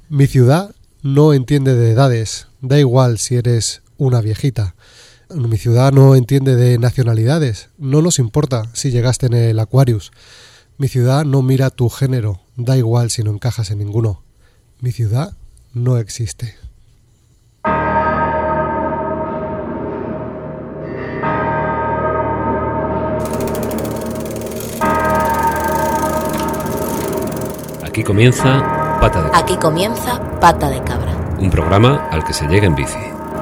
Mi ciudad no entiende de edades, da igual si eres una viejita. Mi ciudad no entiende de nacionalidades, no nos importa si llegaste en el Aquarius. Mi ciudad no mira tu género, da igual si no encajas en ninguno. Mi ciudad no existe. Aquí comienza Pata de Cabra. Aquí comienza Pata de Cabra. Un programa al que se llega en bici.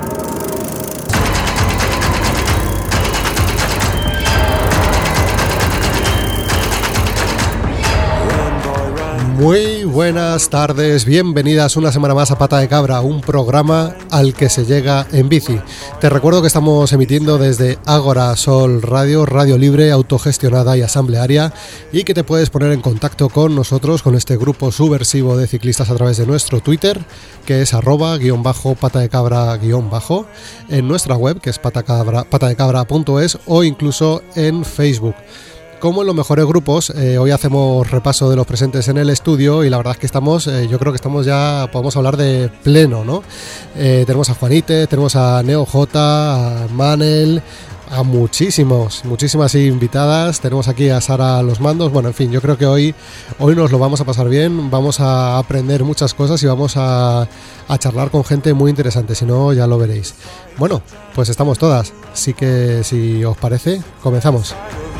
Muy buenas tardes, bienvenidas una semana más a Pata de Cabra, un programa al que se llega en bici. Te recuerdo que estamos emitiendo desde Ágora Sol Radio, radio libre, autogestionada y asamblearia, y que te puedes poner en contacto con nosotros, con este grupo subversivo de ciclistas a través de nuestro Twitter, que es @patadecabra_, en nuestra web, que es patadecabra.es, o incluso en Facebook. Como en los mejores grupos, hoy hacemos repaso de los presentes en el estudio y la verdad es que estamos, yo creo que estamos ya, podemos hablar de pleno, ¿no? Tenemos a Juanite, tenemos a Neo J, a Manel, a muchísimas invitadas, tenemos aquí a Sara a los mandos, bueno, en fin, yo creo que hoy nos lo vamos a pasar bien, vamos a aprender muchas cosas y vamos a charlar con gente muy interesante, si no ya lo veréis. Bueno, pues estamos todas, así que si os parece, comenzamos.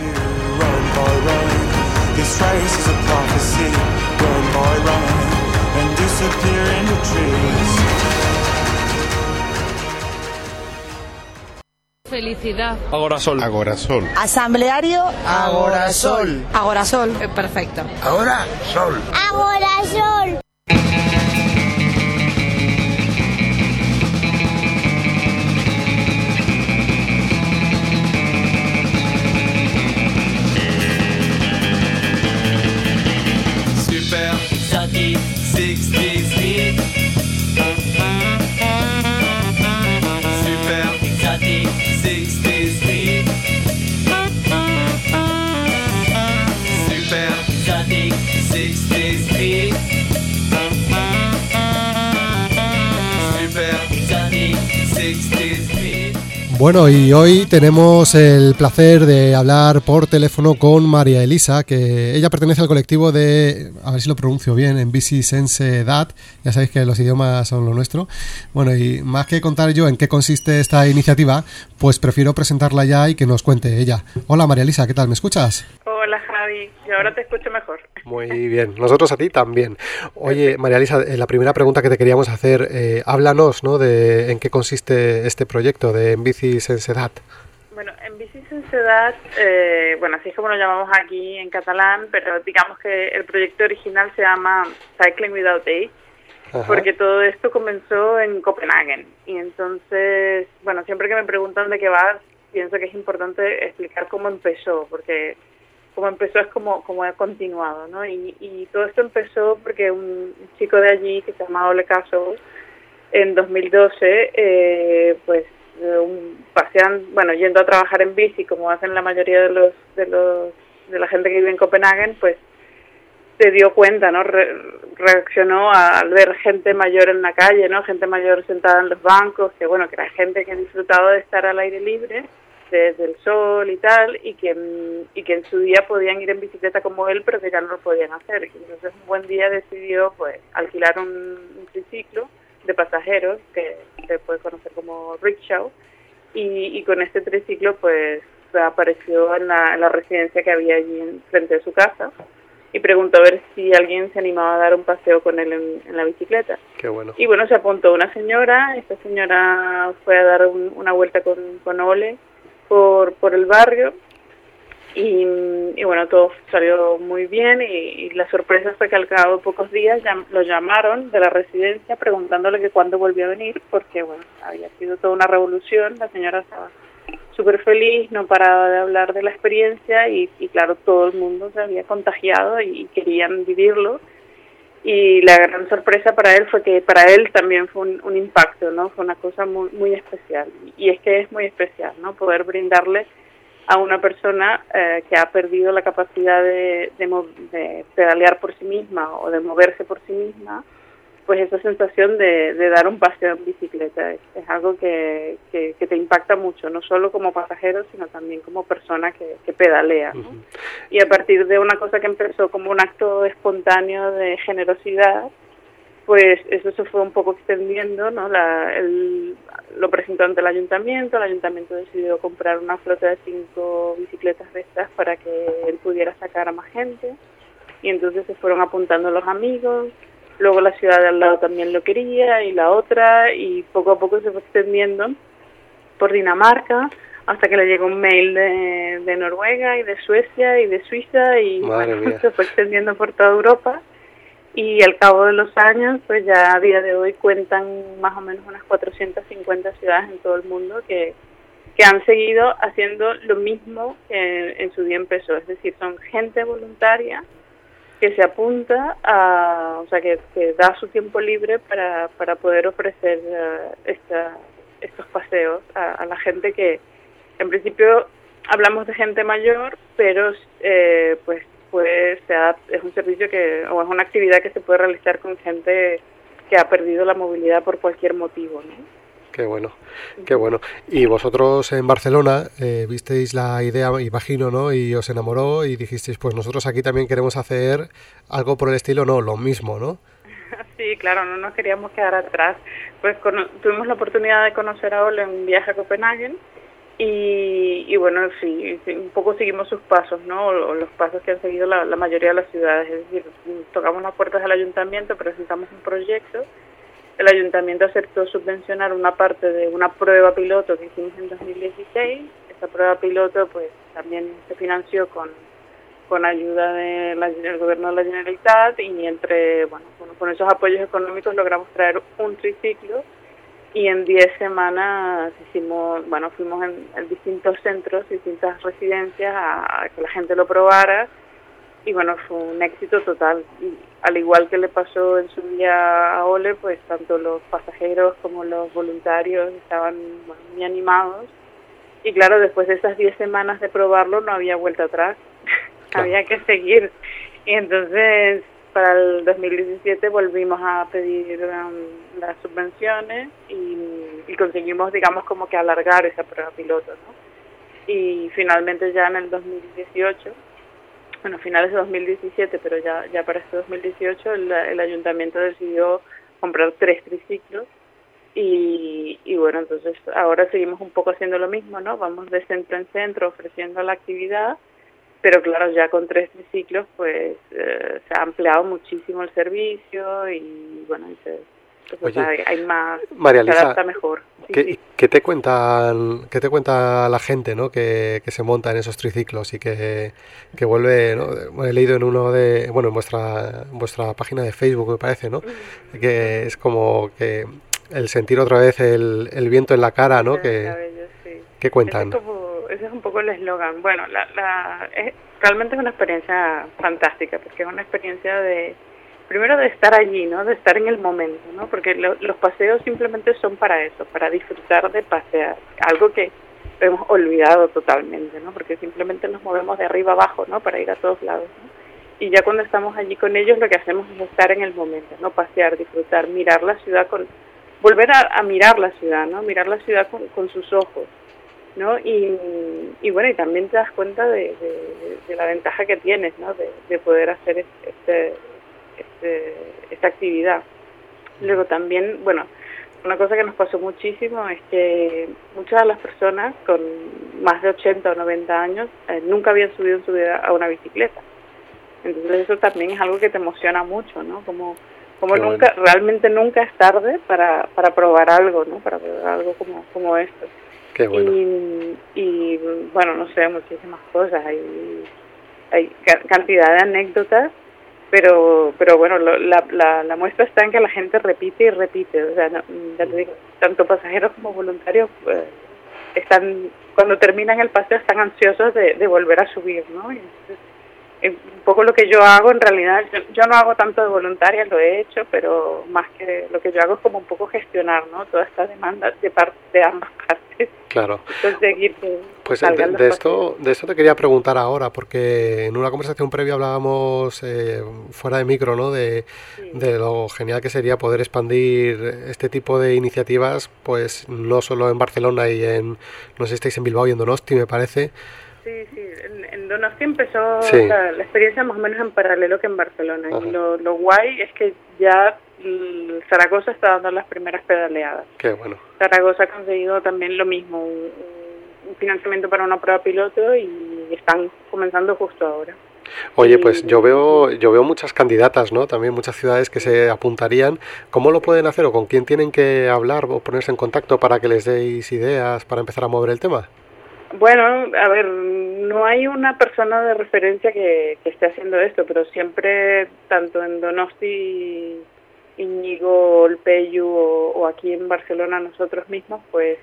This race is a prophecy, run boy run, and disappear in the trees. Felicidad. Agorasol. Agorasol. Asambleario. Agorasol. Agorasol. Perfecto. Agorasol. Agorasol. Super exotic 60 speed. Super exotic 60 speed. Super exotic 60 speed. Super exotic 60 speed. Bueno, y hoy tenemos el placer de hablar por teléfono con María Elisa, que ella pertenece al colectivo de, a ver si lo pronuncio bien, en Bici Sense Dat, ya sabéis que los idiomas son lo nuestro. Bueno, y más que contar yo en qué consiste esta iniciativa, pues prefiero presentarla ya y que nos cuente ella. Hola María Elisa, ¿qué tal? ¿Me escuchas? Hola Javi, yo ahora te escucho mejor. Muy bien, nosotros a ti también. Oye, María Elisa, la primera pregunta que te queríamos hacer, háblanos, ¿no?, de en qué consiste este proyecto de En Bici Sense Dat. Bueno, En Bici Sense Dat, bueno, así es como lo llamamos aquí en catalán, pero digamos que el proyecto original se llama Cycling Without Age, porque todo esto comenzó en Copenhague. Y entonces, bueno, siempre que me preguntan de qué va, pienso que es importante explicar cómo empezó, porque como empezó es como ha continuado, ¿no? Y todo esto empezó porque un chico de allí que se llama Ole Castle, en 2012, pues paseando, bueno, yendo a trabajar en bici, como hacen la mayoría de la gente que vive en Copenhague, pues se dio cuenta, ¿no? Reaccionó al ver gente mayor en la calle, ¿no? Gente mayor sentada en los bancos, que bueno, que era gente que disfrutaba de estar al aire libre, desde el sol y tal, y que en su día podían ir en bicicleta como él, pero que ya no lo podían hacer. Y entonces un buen día decidió pues alquilar un triciclo de pasajeros, que se puede conocer como rickshaw, y con este triciclo pues apareció en la residencia que había allí frente a su casa, y preguntó a ver si alguien se animaba a dar un paseo con él en la bicicleta. Qué bueno. Y bueno, se apuntó una señora, esta señora fue a dar una vuelta con Ole por el barrio, y bueno, todo salió muy bien, y la sorpresa fue que al cabo de pocos días lo llamaron de la residencia preguntándole que cuándo volvió a venir, porque bueno, había sido toda una revolución, la señora estaba súper feliz, no paraba de hablar de la experiencia, y claro, todo el mundo se había contagiado y querían vivirlo. Y la gran sorpresa para él fue que para él también fue un impacto, ¿no? Fue una cosa muy, muy especial. Y es que es muy especial, ¿no? Poder brindarle a una persona que ha perdido la capacidad de pedalear por sí misma o de moverse por sí misma, pues esa sensación de dar un paseo en bicicleta. Es algo que te impacta mucho, no solo como pasajero, sino también como persona que pedalea, ¿no? Y a partir de una cosa que empezó como un acto espontáneo de generosidad, pues eso se fue un poco extendiendo, ¿no? Lo presentó ante el ayuntamiento decidió comprar una flota de 5 bicicletas de estas para que él pudiera sacar a más gente, y entonces se fueron apuntando los amigos. Luego la ciudad de al lado también lo quería, y la otra, y poco a poco se fue extendiendo por Dinamarca, hasta que le llegó un mail de Noruega y de Suecia y de Suiza, y bueno, se fue extendiendo por toda Europa. Y al cabo de los años, pues ya a día de hoy cuentan más o menos unas 450 ciudades en todo el mundo que han seguido haciendo lo mismo que en su día empezó. Es decir, son gente voluntaria que se apunta o sea, que da su tiempo libre para poder ofrecer estos paseos a la gente que, en principio, hablamos de gente mayor, pero pues es un servicio o es una actividad que se puede realizar con gente que ha perdido la movilidad por cualquier motivo, ¿no? Qué bueno, qué bueno. Y vosotros en Barcelona visteis la idea, imagino, ¿no? Y os enamoró y dijisteis, pues nosotros aquí también queremos hacer algo por el estilo, no, lo mismo, ¿no? Sí, claro, no nos queríamos quedar atrás. Pues tuvimos la oportunidad de conocer a Ole en un viaje a Copenhague. Y bueno, sí, un poco seguimos sus pasos, ¿no? O los pasos que han seguido la mayoría de las ciudades. Es decir, tocamos las puertas del ayuntamiento, presentamos un proyecto. El ayuntamiento aceptó subvencionar una parte de una prueba piloto que hicimos en 2016. Esa prueba piloto pues también se financió con ayuda del gobierno de la Generalitat, y con esos apoyos económicos logramos traer un triciclo. Y en 10 semanas fuimos en distintos centros, distintas residencias a que la gente lo probara, y bueno, fue un éxito total. Y al igual que le pasó en su día a Ole, pues tanto los pasajeros como los voluntarios estaban muy animados. Y claro, después de esas 10 semanas de probarlo no había vuelta atrás, había que seguir. Y entonces para el 2017 volvimos a pedir las subvenciones y conseguimos, digamos, como que alargar esa prueba piloto, ¿no? Y finalmente ya en el 2018, finales de 2017, pero ya para este 2018 el ayuntamiento decidió comprar 3 triciclos y bueno, entonces ahora seguimos un poco haciendo lo mismo, ¿no? Vamos de centro en centro ofreciendo la actividad, pero claro, ya con 3 triciclos pues se ha ampliado muchísimo el servicio y bueno, hay más, María Elisa, se adapta mejor. Sí. ¿Qué te cuenta la gente, ¿no? que se monta en esos triciclos y que vuelve, ¿no? He leído en en vuestra página de Facebook, me parece, ¿no? Que es como que el sentir otra vez el viento en la cara, ¿no? ¿Qué cuentan? Ese es un poco el eslogan. Bueno, realmente es una experiencia fantástica, porque es una experiencia primero de estar allí, ¿no? De estar en el momento, ¿no? Porque los paseos simplemente son para eso, para disfrutar de pasear, algo que hemos olvidado totalmente, ¿no? Porque simplemente nos movemos de arriba abajo, ¿no? Para ir a todos lados, ¿no? Y ya cuando estamos allí con ellos, lo que hacemos es estar en el momento, ¿no? Pasear, disfrutar, mirar la ciudad volver a mirar la ciudad, ¿no? Mirar la ciudad con sus ojos, ¿no? Y bueno, y también te das cuenta de la ventaja que tienes, ¿no? De poder hacer esta actividad. Luego también, bueno, una cosa que nos pasó muchísimo es que muchas de las personas con más de 80 o 90 años nunca habían subido en su vida a una bicicleta. Entonces eso también es algo que te emociona mucho, ¿no? Como realmente nunca es tarde para probar algo, ¿no? Para probar algo como esto. Qué bueno. Y bueno, no sé, muchísimas cosas. Hay cantidad de anécdotas, pero bueno, la muestra está en que la gente repite y repite. O sea, ya te digo, tanto pasajeros como voluntarios cuando terminan el paseo están ansiosos de volver a subir, ¿no? Y entonces, un poco lo que yo hago en realidad, yo no hago tanto de voluntaria, lo he hecho, pero más que lo que yo hago es como un poco gestionar, ¿no? Toda esta demanda de ambas partes. Claro. conseguir que Pues salgan los de pasos. esto te quería preguntar ahora, porque en una conversación previa hablábamos fuera de micro, ¿no? De lo genial que sería poder expandir este tipo de iniciativas, pues no solo en Barcelona y no sé si estáis en Bilbao y en Donosti, me parece. Sí, en Donosti empezó Sí. la experiencia más o menos en paralelo que en Barcelona. Ajá. Y lo guay es que ya Zaragoza está dando las primeras pedaleadas. Qué bueno. Zaragoza ha conseguido también lo mismo, un financiamiento para una prueba piloto y están comenzando justo ahora. Oye, pues yo veo muchas candidatas, ¿no? También muchas ciudades que se apuntarían. ¿Cómo lo pueden hacer o con quién tienen que hablar o ponerse en contacto para que les deis ideas para empezar a mover el tema? Bueno, a ver, no hay una persona de referencia que esté haciendo esto, pero siempre, tanto en Donosti, Íñigo, Olpeyu o aquí en Barcelona nosotros mismos, pues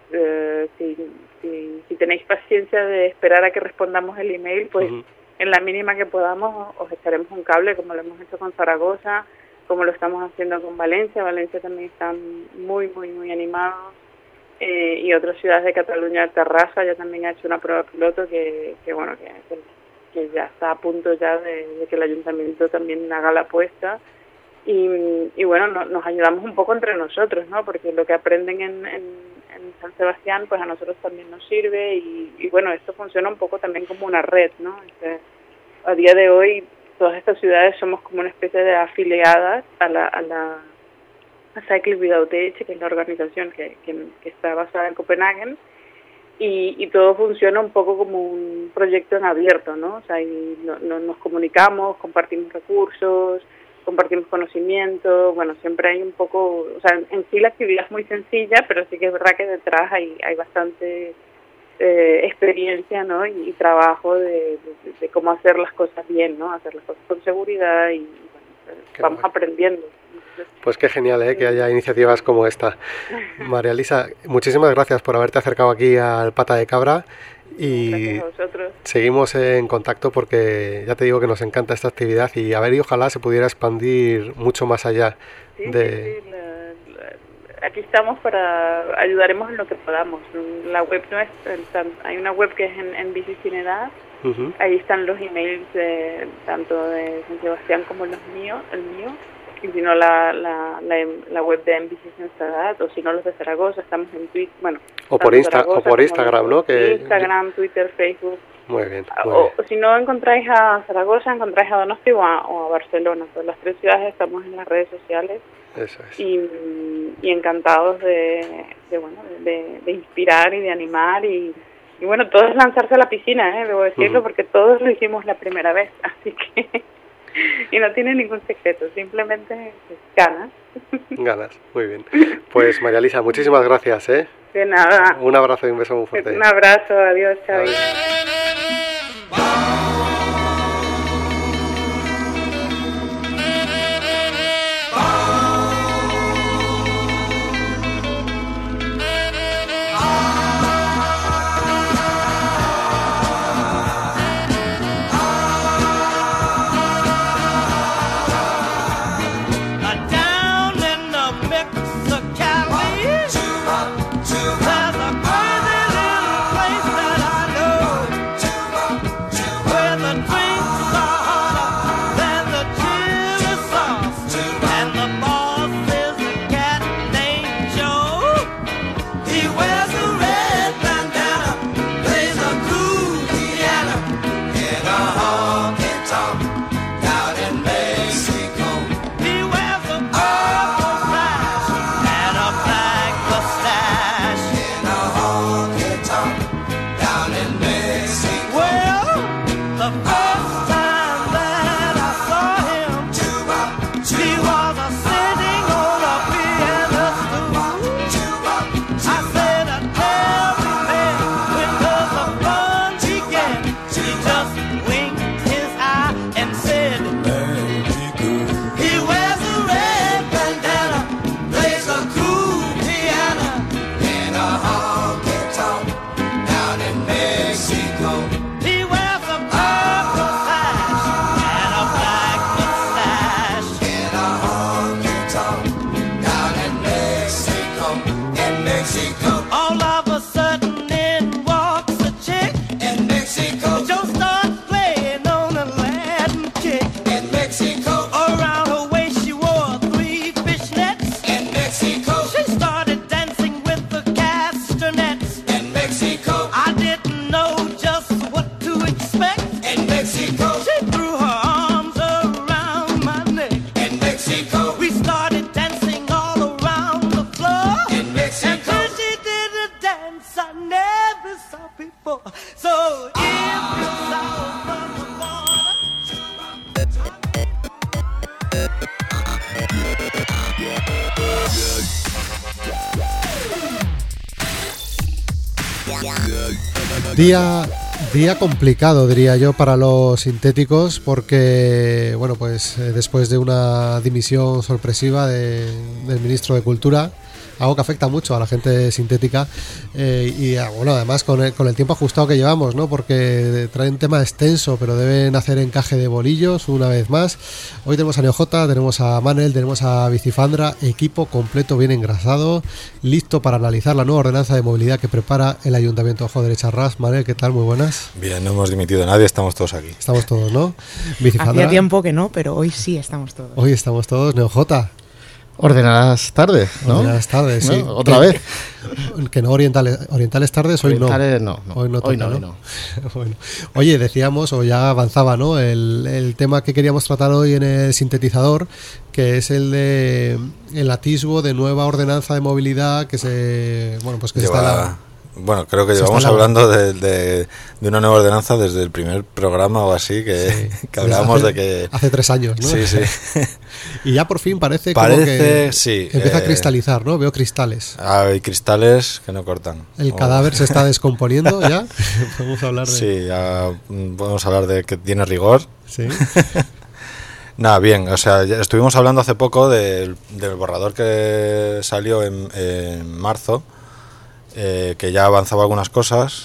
si tenéis paciencia de esperar a que respondamos el email, pues en la mínima que podamos os echaremos un cable, como lo hemos hecho con Zaragoza, como lo estamos haciendo con Valencia. Valencia también están muy animados. Y otras ciudades de Cataluña, Terrassa ya también ha hecho una prueba piloto que ya está a punto ya de que el ayuntamiento también haga la apuesta y bueno, nos ayudamos un poco entre nosotros, ¿no? Porque lo que aprenden en San Sebastián pues a nosotros también nos sirve y bueno, esto funciona un poco también como una red, ¿no? A día de hoy todas estas ciudades somos como una especie de afiliadas a Cycle Without Age, que es la organización que está basada en Copenhague, y todo funciona un poco como un proyecto en abierto, ¿no? O sea, nos comunicamos, compartimos recursos, compartimos conocimiento, bueno, siempre hay un poco, o sea, en sí la actividad es muy sencilla, pero sí que es verdad que detrás hay bastante experiencia, ¿no? Y trabajo de cómo hacer las cosas bien, ¿no? Hacer las cosas con seguridad y bueno, vamos aprendiendo. Pues qué genial, que haya iniciativas como esta. María Elisa, muchísimas gracias por haberte acercado aquí al Pata de Cabra y gracias a vosotros. Seguimos en contacto porque ya te digo que nos encanta esta actividad y a ver, y ojalá se pudiera expandir mucho más allá. Sí. Aquí estamos ayudaremos en lo que podamos. La web no es, hay una web que es en Bici Sin Edad. Ahí están los emails tanto de San Sebastián como el mío, y si no la web de Bici Sin Edad, o si no los de Zaragoza, estamos en Twitter, bueno, o por Instagram, ¿no? Instagram, Twitter, Facebook. Muy bien. O si no encontráis a Zaragoza, encontráis a Donosti o a Barcelona. Pues las tres ciudades estamos en las redes sociales. Eso es. Y encantados de inspirar y de animar y bueno, todo es lanzarse a la piscina, debo decirlo, porque todos lo hicimos la primera vez, así que y no tiene ningún secreto, simplemente ganas. Ganas, muy bien. Pues María Elisa, muchísimas gracias, De nada. Un abrazo y un beso muy fuerte. Un abrazo, adiós, Xavi. Día complicado, diría yo, para los sintéticos, porque, bueno, pues después de una dimisión sorpresiva del ministro de Cultura, algo que afecta mucho a la gente sintética, y bueno, además con el tiempo ajustado que llevamos, ¿no? Porque traen tema extenso, pero deben hacer encaje de bolillos una vez más. Hoy tenemos a NeoJ, tenemos a Manel, tenemos a Bicifandra, equipo completo, bien engrasado, listo para analizar la nueva ordenanza de movilidad que prepara el Ayuntamiento. Ojo derecha ras. Manel, ¿qué tal? Muy buenas. Bien, no hemos dimitido a nadie, estamos todos aquí. Estamos todos, ¿no? Bicifandra. Hacía tiempo que no, pero hoy sí estamos todos. Hoy estamos todos. NeoJ. Ordenadas tardes, ¿no? Ordenadas tardes, sí. ¿No? ¿Otra vez? Que no orientales tardes, hoy orientales, no. No. Hoy no toca, hoy no. Bueno. Oye, decíamos, o ya avanzaba, ¿no? El tema que queríamos tratar hoy en el sintetizador, que es el atisbo de nueva ordenanza de movilidad que se está Bueno, creo que llevamos hablando de una nueva ordenanza desde el primer programa o así, que hablábamos de que... Hace 3 años, ¿no? Sí. Y ya por fin parece como que sí, empieza a cristalizar, ¿no? Veo cristales. Hay cristales que no cortan. El cadáver se está descomponiendo ya. Podemos hablar de... Sí, ya podemos hablar de que tiene rigor. Sí. Nada, bien, o sea, ya estuvimos hablando hace poco del borrador que salió en marzo, que ya avanzaba algunas cosas.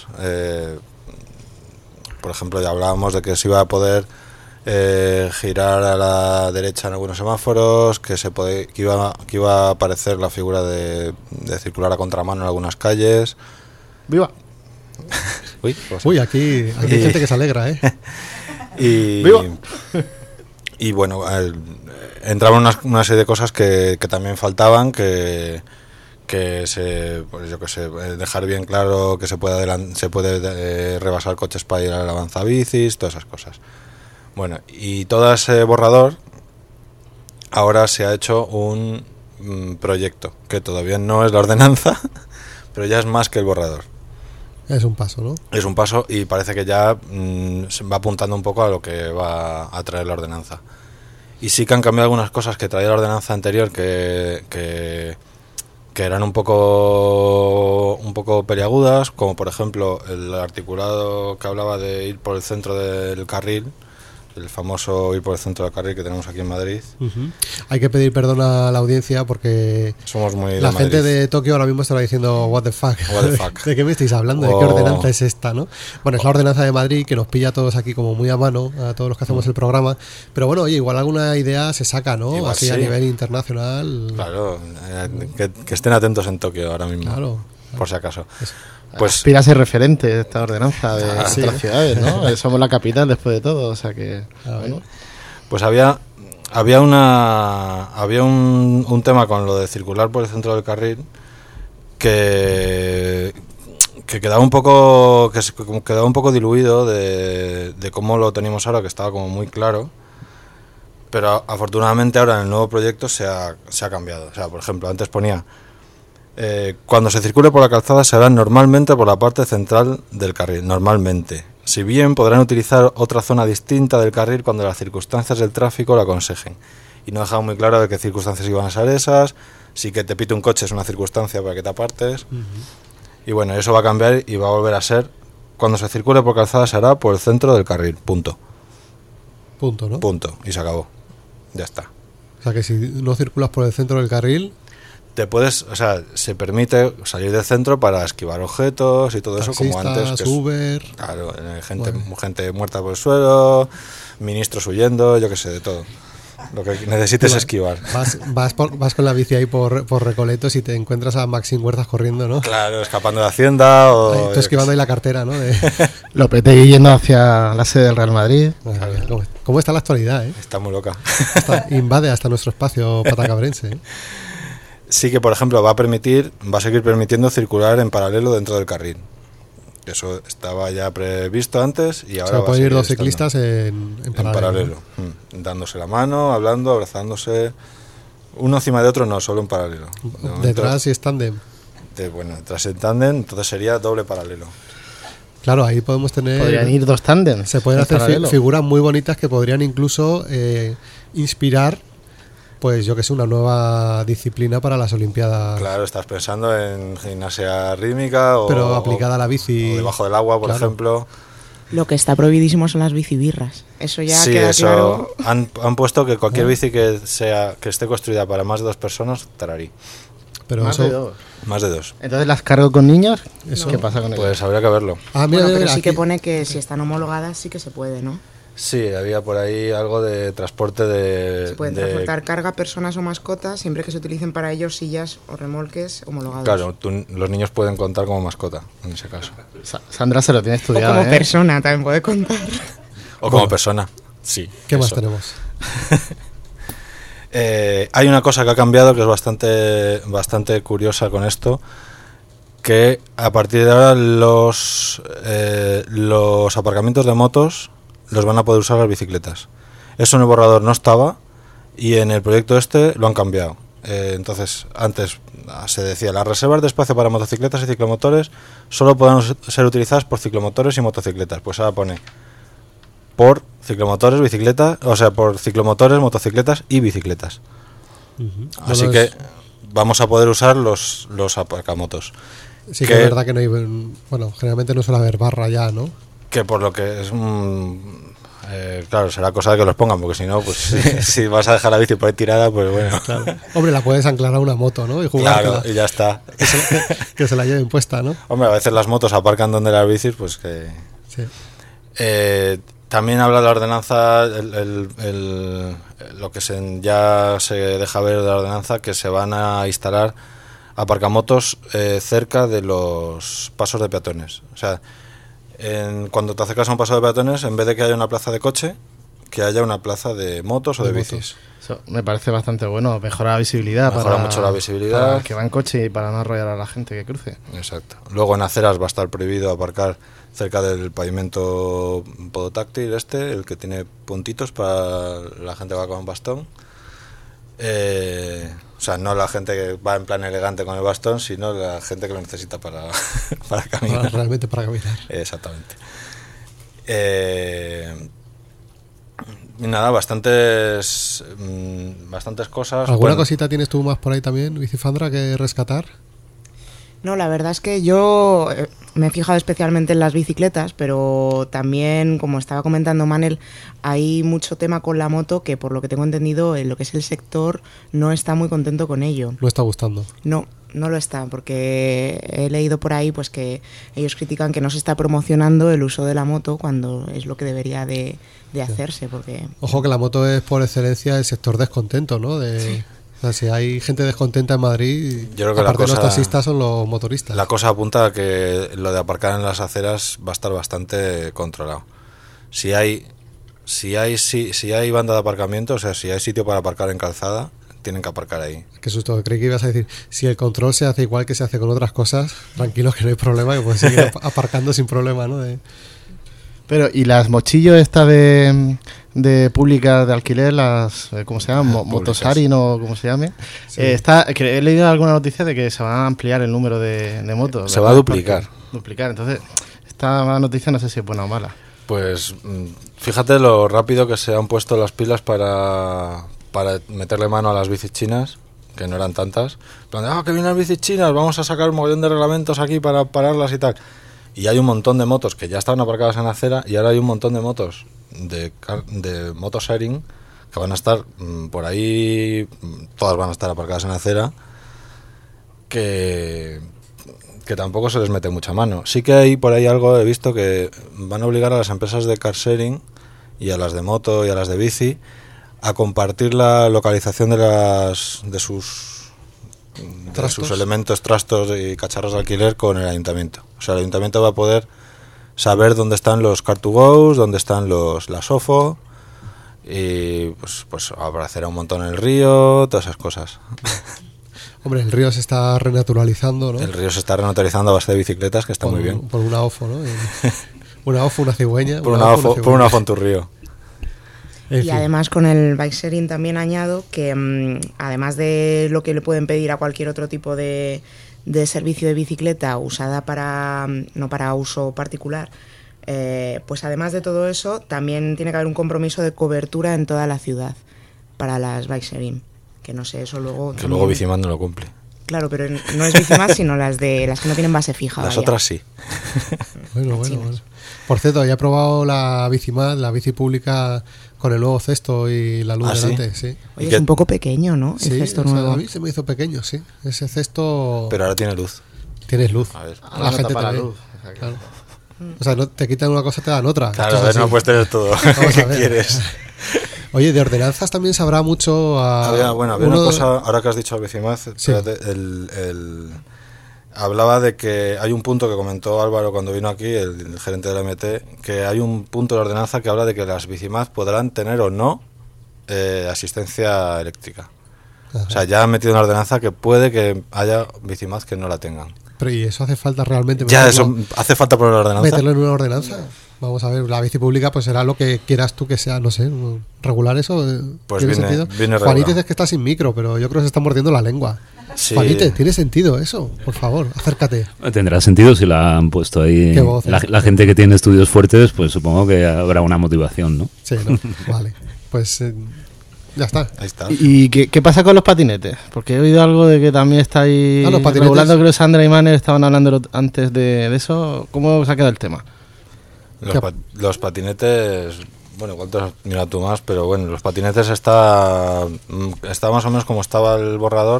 Por ejemplo, ya hablábamos de que se iba a poder girar a la derecha en algunos semáforos, que iba a aparecer la figura de circular a contramano en algunas calles. ¡Viva! Uy, aquí hay gente que se alegra, ¿eh? ¡Viva! Y bueno, entraban una serie de cosas que también faltaban, que pues yo que sé, dejar bien claro que se puede rebasar coches para ir al avanzabicis, todas esas cosas. Bueno, y todo ese borrador ahora se ha hecho un proyecto, que todavía no es la ordenanza, pero ya es más que el borrador. Es un paso, ¿no? Es un paso y parece que ya se va apuntando un poco a lo que va a traer la ordenanza. Y sí que han cambiado algunas cosas que traía la ordenanza anterior que eran un poco peliagudas, como por ejemplo el articulado que hablaba de ir por el centro del carril, el famoso ir por el centro del carril que tenemos aquí en Madrid. Uh-huh. Hay que pedir perdón a la audiencia porque somos muy la gente de Tokio ahora mismo estará diciendo what the fuck. ¿De qué me estáis hablando? ¿De qué ordenanza es esta, no? Bueno, es la ordenanza de Madrid que nos pilla a todos aquí como muy a mano, a todos los que hacemos el programa, pero bueno, oye, igual alguna idea se saca, ¿no? Igual así sí. A nivel internacional. Claro, que estén atentos en Tokio ahora mismo, claro. Por si acaso. Pues aspira a ser referente de esta ordenanza de otras ciudades, ¿no? Somos la capital después de todo, o sea que... Bueno. Pues había un tema con lo de circular por el centro del carril que quedaba un poco diluido de cómo lo teníamos ahora, que estaba como muy claro, pero afortunadamente ahora en el nuevo proyecto se ha cambiado. O sea, por ejemplo, antes ponía cuando se circule por la calzada se hará normalmente por la parte central del carril, normalmente. Si bien podrán utilizar otra zona distinta del carril cuando las circunstancias del tráfico lo aconsejen. Y no dejaba muy claro de qué circunstancias iban a ser esas, si que te pite un coche es una circunstancia para que te apartes. Uh-huh. Y bueno, eso va a cambiar y va a volver a ser, cuando se circule por calzada se hará por el centro del carril, punto. Punto, ¿no? Punto, y se acabó. Ya está. O sea que si no circulas por el centro del carril... se permite salir del centro para esquivar objetos y todo taxistas, eso como antes. Uber. Claro, gente muerta por el suelo, ministros huyendo, yo qué sé, de todo. Lo que necesites esquivar. Vas con la bici ahí por Recoletos y te encuentras a Maxim Huertas corriendo, ¿no? Claro, escapando de Hacienda o... Tú esquivando ahí la cartera, ¿no? Lopetegui yendo hacia la sede del Real Madrid. ¿Cómo está la actualidad, eh? Está muy loca. Invade hasta nuestro espacio patacabrense, ¿eh? Sí que, por ejemplo, va a seguir permitiendo circular en paralelo dentro del carril. Eso estaba ya previsto antes y ahora pueden ir dos ciclistas en paralelo. Dándose la mano, hablando, abrazándose. Uno encima de otro no, solo en paralelo. Detrás si es tándem. Detrás en tándem, entonces sería doble paralelo. Claro, ahí podemos tener... Podrían ir dos tándems. Se pueden hacer figuras muy bonitas que podrían incluso inspirar pues yo que sé, una nueva disciplina para las Olimpiadas. Claro, estás pensando en gimnasia rítmica o... Pero aplicada a la bici. O debajo del agua, por ejemplo. Lo que está prohibidísimo son las bicibirras. Eso ya sí, queda eso claro. han puesto que cualquier bici que esté construida para más de 2 personas, tararí. Pero Más eso, de 2. Más de 2. Entonces, ¿las cargo con niños? Eso. ¿Qué pasa con ellas? Pues habría que verlo. Ah, mira, Bueno, mira, pero sí aquí. que pone que si están homologadas sí que se puede, ¿no? Sí, había por ahí algo de transporte de... Se pueden transportar carga, personas o mascotas siempre que se utilicen para ellos sillas o remolques homologados. Claro, los niños pueden contar como mascota, en ese caso. Sandra se lo tiene O estudiado, como persona también puede contar. O como persona, sí. ¿Qué más eso. tenemos? Hay una cosa que ha cambiado que es bastante curiosa con esto, que a partir de ahora los aparcamientos de motos los van a poder usar las bicicletas. Eso en el borrador no estaba y en el proyecto lo han cambiado. Entonces, antes se decía, las reservas de espacio para motocicletas y ciclomotores solo podrán ser utilizadas por ciclomotores y motocicletas. Pues ahora pone por ciclomotores, bicicletas, o sea, por ciclomotores, motocicletas y bicicletas. Así Bueno, que vamos a poder usar los aparcamotos. Sí que es verdad que no hay... Bueno, generalmente no suele haber barra ya, ¿no? Que por lo que es... claro, será cosa de que los pongan, porque si no, pues si vas a dejar la bici por ahí tirada, pues bueno. Claro. Hombre, la puedes anclar a una moto, ¿no? Y jugar Claro, y ya está. que se la lleven puesta, ¿no? Hombre, a veces las motos aparcan donde las bicis, pues que... Sí. También habla de la ordenanza, lo que ya se deja ver de la ordenanza, que se van a instalar aparcamotos cerca de los pasos de peatones. O sea, cuando te acercas a un paso de peatones, en vez de que haya una plaza de coche, que haya una plaza de motos o de bicis. Eso me parece bastante bueno. Mejora la visibilidad. Mejora mucho la visibilidad. Para el que va en coche y para no arrollar a la gente que cruce. Exacto. Luego en aceras va a estar prohibido aparcar cerca del pavimento podotáctil el que tiene puntitos para la gente que va con bastón. O sea, no la gente que va en plan elegante con el bastón, sino la gente que lo necesita para caminar. Realmente para caminar. Exactamente. Y nada, bastantes cosas. ¿Alguna Bueno, cosita tienes tú más por ahí también, Bicifandra, que rescatar? No, la verdad es que yo me he fijado especialmente en las bicicletas, pero también, como estaba comentando Manel, hay mucho tema con la moto que, por lo que tengo entendido, en lo que es el sector no está muy contento con ello. No está gustando. No lo está, porque he leído por ahí pues que ellos critican que no se está promocionando el uso de la moto cuando es lo que debería de hacerse, porque... Ojo que la moto es por excelencia el sector descontento, ¿no? Sí. O sea, si hay gente descontenta en Madrid, yo creo que aparte de los taxistas son los motoristas. La cosa apunta a que lo de aparcar en las aceras va a estar bastante controlado. Si hay banda de aparcamiento, o sea, si hay sitio para aparcar en calzada, tienen que aparcar ahí. Qué susto, creí que ibas a decir, si el control se hace igual que se hace con otras cosas, tranquilo que no hay problema, que puedes seguir aparcando sin problema, ¿no? Pero, ¿y las mochillos estas de públicas de alquiler, las, ¿cómo se llaman? Motosarin o como se llame? Sí. Que he leído alguna noticia de que se va a ampliar el número de motos. Se va a duplicar. Duplicar, entonces, esta noticia no sé si es buena o mala. Pues fíjate lo rápido que se han puesto las pilas para meterle mano a las bicis chinas, que no eran tantas. Que vienen las bicis chinas, vamos a sacar un montón de reglamentos aquí para pararlas y tal. Y hay un montón de motos que ya estaban aparcadas en la acera y ahora hay un montón de motos de motosharing que van a estar por ahí, todas van a estar aparcadas en la acera, que tampoco se les mete mucha mano. Sí que hay por ahí algo, he visto que van a obligar a las empresas de car sharing y a las de moto y a las de bici a compartir la localización de sus elementos, trastos y cacharros de alquiler con el ayuntamiento. O sea, el ayuntamiento va a poder saber dónde están los Car2Gos, dónde están las OFO, y pues aparecerá un montón en el río, todas esas cosas. Hombre, el río se está renaturalizando, ¿no? El río se está renaturalizando a base de bicicletas, que está muy bien. Por una OFO, ¿no? Una OFO, una cigüeña. Por una OFO en tu río. Y además con el bike sharing también añado que además de lo que le pueden pedir a cualquier otro tipo de servicio de bicicleta usada no para uso particular, pues además de todo eso también tiene que haber un compromiso de cobertura en toda la ciudad para las bike sharing. Que no sé, eso luego... Que luego Bicimad no lo cumple. Claro, pero no es Bicimad, sino las que no tienen base fija. Las vaya. otras sí. Bueno. Por cierto, ya he probado la Bicimad, la bici pública con el nuevo cesto y la luz delante. ¿sí? Sí. Oye, es un poco pequeño, ¿no? El Sí, cesto o sea, nuevo. a mí se me hizo pequeño, sí. Ese cesto... Pero ahora tiene luz. Tienes luz. A ver. La gente te ve. Claro. O sea, no te quitan una cosa, te dan otra. Claro, a ver, no puedes tener todo. ¿Qué quieres? Oye, de ordenanzas también sabrá mucho había una cosa, ahora que has dicho Bicimad, espérate, hablaba de que hay un punto que comentó Álvaro cuando vino aquí, el gerente de la MT, que hay un punto de la ordenanza que habla de que las Bicimad podrán tener o no asistencia eléctrica. Ajá. O sea, ya han metido en la ordenanza que puede que haya Bicimad que no la tengan. Pero ¿y eso hace falta realmente? Ya, eso hace falta poner la ordenanza. ¿Meterlo en una ordenanza? Vamos a ver, la bici pública pues será lo que quieras tú que sea, no sé, regular eso. Pues viene Juanite dice que está sin micro, pero yo creo que se está mordiendo la lengua. Sí. Juanite, ¿tiene sentido eso? Por favor, acércate. Tendrá sentido si la han puesto ahí. La gente que tiene estudios fuertes, pues supongo que habrá una motivación, ¿no? Sí, ¿no? Vale. Pues ya está. Ahí está. ¿Y qué pasa con los patinetes? Porque he oído algo de que también estáis regulando, creo que Sandra y Maner estaban hablando antes de eso. ¿Cómo se ha quedado el tema? Los patinetes, bueno, ¿cuántos mira tú más? Pero bueno, los patinetes está más o menos como estaba el borrador.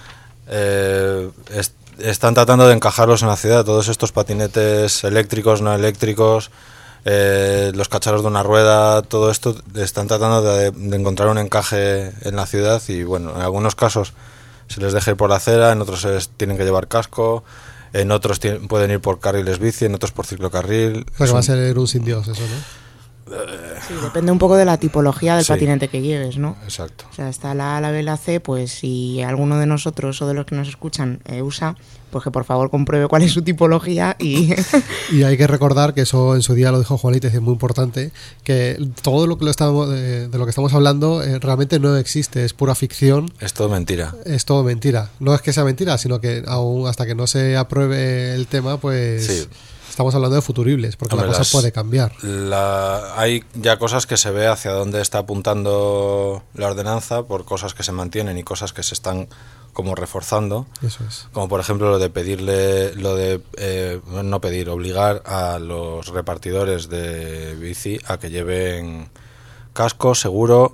Están tratando de encajarlos en la ciudad, todos estos patinetes eléctricos, no eléctricos, los cacharros de una rueda, todo esto están tratando de encontrar un encaje en la ciudad y bueno, en algunos casos se les deja ir por la acera, en otros tienen que llevar casco, en otros pueden ir por carriles bici, en otros por ciclocarril. O sea que va a ser un sin Dios eso, ¿no? Sí, depende un poco de la tipología del patinete que lleves, ¿no? Exacto. O sea, está la A, la B, la C, pues si alguno de nosotros o de los que nos escuchan usa, pues que por favor compruebe cuál es su tipología y... Y hay que recordar que eso en su día lo dijo Juanita, es muy importante, que todo lo que de lo que estamos hablando realmente no existe, es pura ficción. Es todo mentira. Es todo mentira. No es que sea mentira, sino que aún hasta que no se apruebe el tema, pues... Sí. Estamos hablando de futuribles, porque la cosa puede cambiar. Hay ya cosas que se ve hacia dónde está apuntando la ordenanza, por cosas que se mantienen y cosas que se están como reforzando. Eso es. Como por ejemplo lo de pedirle, obligar a los repartidores de bici a que lleven casco, seguro,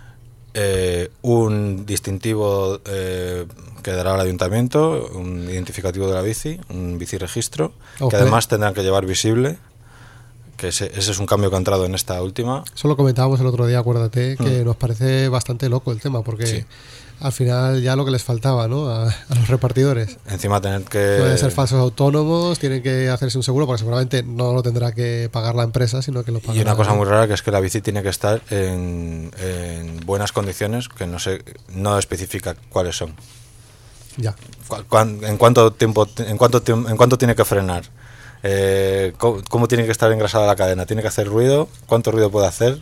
un distintivo que dará al ayuntamiento, un identificativo de la bici, un biciregistro, que además tendrán que llevar visible, que ese es un cambio que ha entrado en esta última. Eso lo comentábamos el otro día, acuérdate, que nos parece bastante loco el tema, porque al final ya lo que les faltaba, ¿no? A los repartidores. Encima tener que... Pueden ser falsos autónomos, tienen que hacerse un seguro, porque seguramente no lo tendrá que pagar la empresa, sino que lo pagará. Y una cosa muy rara, que es que la bici tiene que estar en buenas condiciones, que no especifica cuáles son. Ya. ¿En cuánto tiene que frenar? ¿Cómo tiene que estar engrasada la cadena? ¿Tiene que hacer ruido? ¿Cuánto ruido puede hacer?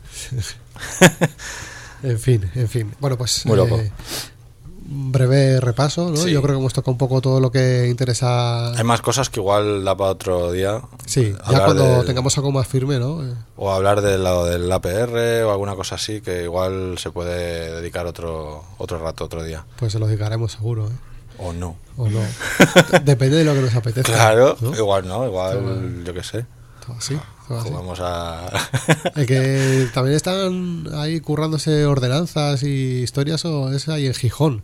En fin. Bueno, pues muy loco. Un breve repaso, ¿no? Sí. Yo creo que hemos tocado un poco todo lo que interesa. Hay más cosas que igual da para otro día. Sí, ya cuando tengamos algo más firme, ¿no? O hablar del APR o alguna cosa así, que igual se puede dedicar otro rato, otro día. Pues se lo dedicaremos seguro, ¿eh? O no. Depende de lo que nos apetezca. Claro, ¿no? igual, yo qué sé. Sí, vamos a... que también están ahí currándose ordenanzas y historias, es ahí en Gijón.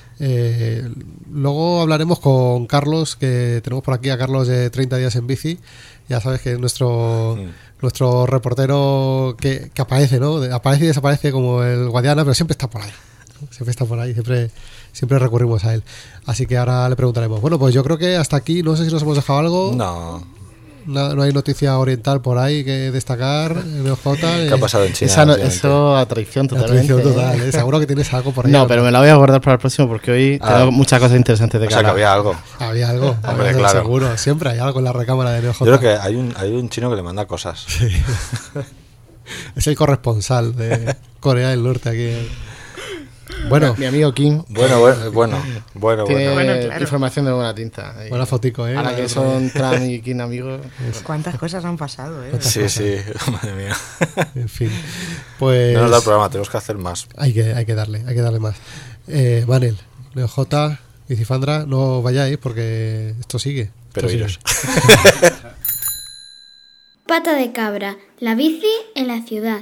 Luego hablaremos con Carlos, que tenemos por aquí a Carlos de 30 días en bici. Ya sabes que es nuestro reportero que aparece, ¿no? Aparece y desaparece como el Guadiana, pero siempre está por ahí. Siempre recurrimos a él. Así que ahora le preguntaremos. Bueno, pues yo creo que hasta aquí, no sé si nos hemos dejado algo. No hay noticia oriental por ahí que destacar. ¿Qué ha pasado en China? Eso a traición totalmente. Total, seguro que tienes algo por ahí. No, pero me la voy a guardar para el próximo porque hoy tengo muchas cosas interesantes de cara. O sea, que había algo. Hombre, claro. Seguro, siempre hay algo en la recámara de NeoJ. Yo creo que hay un chino que le manda cosas. Sí. Es el corresponsal de Corea del Norte aquí. Bueno, mi amigo Kim. Bueno. Claro. Información de buena tinta. Buena fotico, ¿eh? Ahora que son Trump y Kim amigos. ¿Cuántas cosas han pasado, eh? Sí, madre mía. En fin, pues... No nos da el programa, tenemos que hacer más. Hay que darle más. Manel, Leo J, Bicifandra, no vayáis porque esto sigue. Pero iros. Pata de cabra, la bici en la ciudad.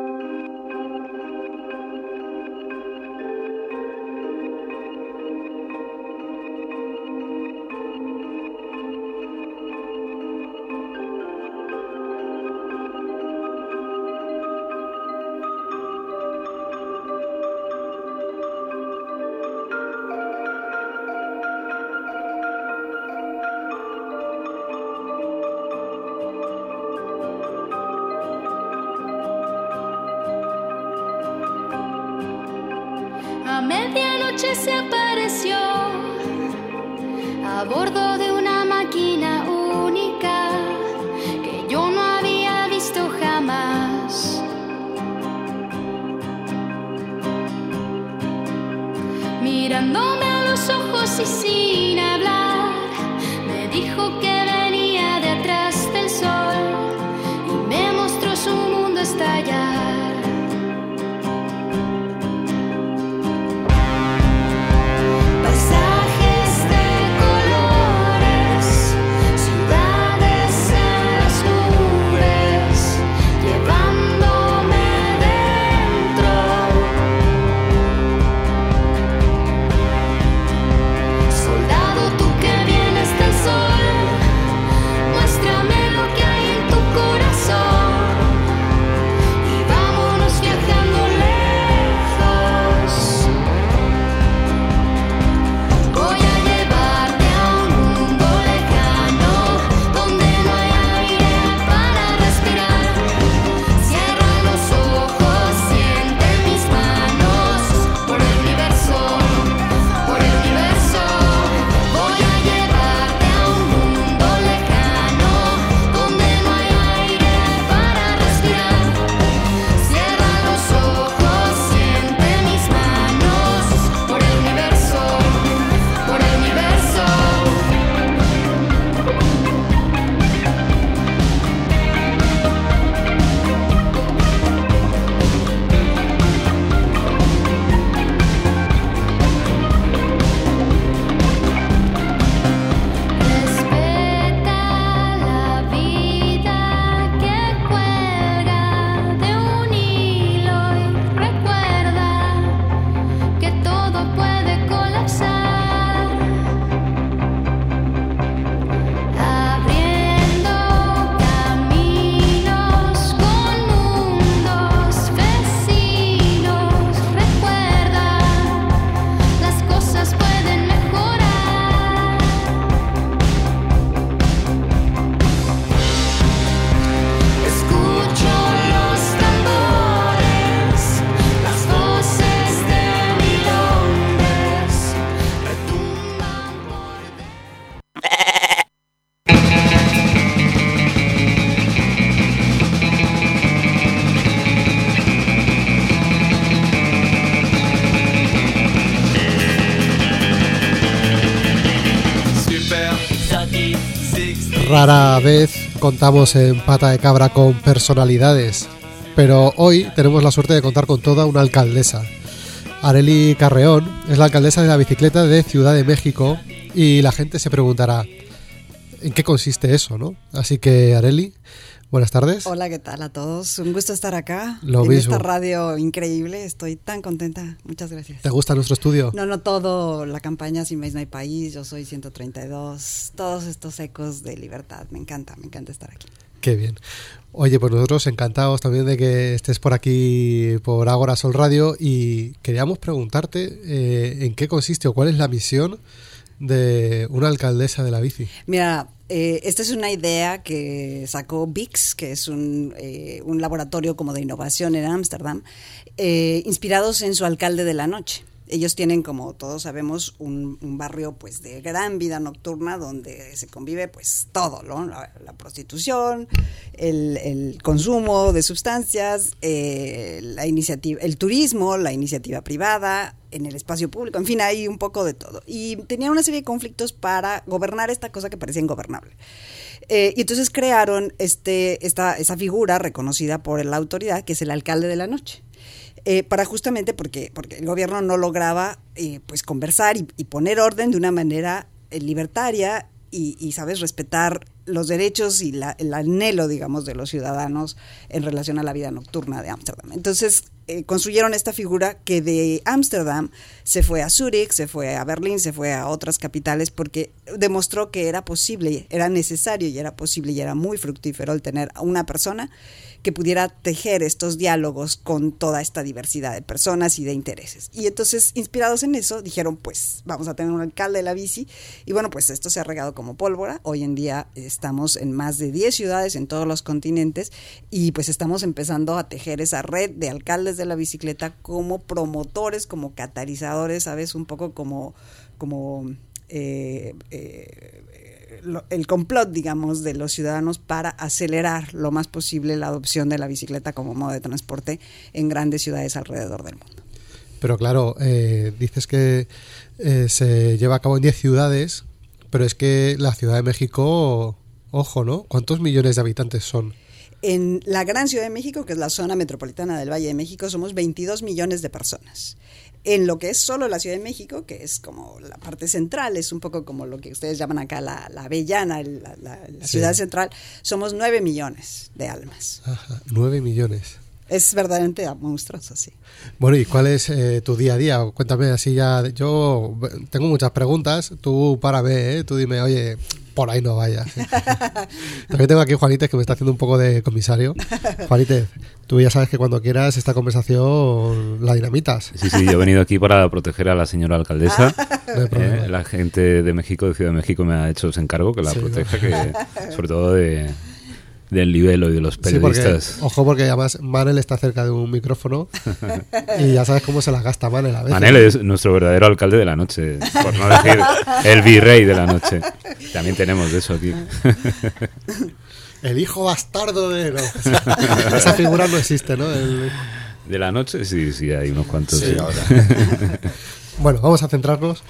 A medianoche se apareció a bordo de una máquina única que yo no había visto jamás. Mirándome a los ojos y sin hablar, me dijo que venía de atrás del sol y me mostró su mundo estallar. Rara vez contamos en Pata de Cabra con personalidades, pero hoy tenemos la suerte de contar con toda una alcaldesa. Arely Carreón es la alcaldesa de la bicicleta de Ciudad de México y la gente se preguntará en qué consiste eso, ¿no? Así que, Arely, buenas tardes. Hola, ¿qué tal a todos? Un gusto estar acá. Lo en mismo. Esta radio increíble. Estoy tan contenta. Muchas gracias. ¿Te gusta nuestro estudio? No todo. La campaña Sin Maíz no hay país. Yo soy 132. Todos estos ecos de libertad. Me encanta estar aquí. Qué bien. Oye, pues nosotros encantados también de que estés por aquí, por Ágora Sol Radio, y queríamos preguntarte en qué consiste o cuál es la misión de una alcaldesa de la bici. Mira, esta es una idea que sacó BIX, que es un laboratorio como de innovación en Ámsterdam, inspirados en su alcalde de la noche. Ellos tienen, como todos sabemos, un barrio pues de gran vida nocturna donde se convive pues todo, ¿no? La prostitución, el consumo de sustancias, la iniciativa, el turismo, la iniciativa privada, en el espacio público, en fin, hay un poco de todo. Y tenían una serie de conflictos para gobernar esta cosa que parecía ingobernable. Y entonces crearon esa figura reconocida por la autoridad, que es el alcalde de la noche. para justamente porque el gobierno no lograba pues conversar y poner orden de una manera libertaria y sabes, respetar los derechos y el anhelo, digamos, de los ciudadanos en relación a la vida nocturna de Ámsterdam. Entonces, construyeron esta figura que de Ámsterdam se fue a Zúrich, se fue a Berlín, se fue a otras capitales, porque demostró que era posible, era necesario y era posible y era muy fructífero el tener a una persona que pudiera tejer estos diálogos con toda esta diversidad de personas y de intereses. Y entonces, inspirados en eso, dijeron, pues vamos a tener un alcalde de la bici, y bueno, pues esto se ha regado como pólvora. Hoy en día estamos en más de 10 ciudades en todos los continentes, y pues estamos empezando a tejer esa red de alcaldes de la bicicleta como promotores, como catalizadores, ¿sabes? Un poco como el complot, digamos, de los ciudadanos para acelerar lo más posible la adopción de la bicicleta como modo de transporte en grandes ciudades alrededor del mundo. Pero claro, dices que se lleva a cabo en 10 ciudades, pero es que la Ciudad de México, ojo, ¿no? ¿Cuántos millones de habitantes son? En la gran Ciudad de México, que es la zona metropolitana del Valle de México, somos 22 millones de personas. En lo que es solo la Ciudad de México, que es como la parte central, es un poco como lo que ustedes llaman acá la Avellana, la ciudad central, somos 9 millones de almas. Ajá, 9 millones. Es verdaderamente monstruoso, sí. Bueno, ¿y cuál es tu día a día? Cuéntame así ya. Yo tengo muchas preguntas, tú para ver, tú dime, oye, por ahí no vayas. También tengo aquí a Juanítez, que me está haciendo un poco de comisario. Juanítez, tú ya sabes que cuando quieras esta conversación la dinamitas. Sí, yo he venido aquí para proteger a la señora alcaldesa. No hay problema. La gente de México, de Ciudad de México, me ha hecho ese encargo, que la proteja, que sobre todo del libelo y de los periodistas. Sí, porque además Manel está cerca de un micrófono y ya sabes cómo se las gasta Manel a veces. Manel es nuestro verdadero alcalde de la noche, por no decir el virrey de la noche. También tenemos de eso aquí. El hijo bastardo de... No, esa figura no existe, ¿no? De la noche, sí, hay unos cuantos. Sí, ahora. Bueno, vamos a centrarnos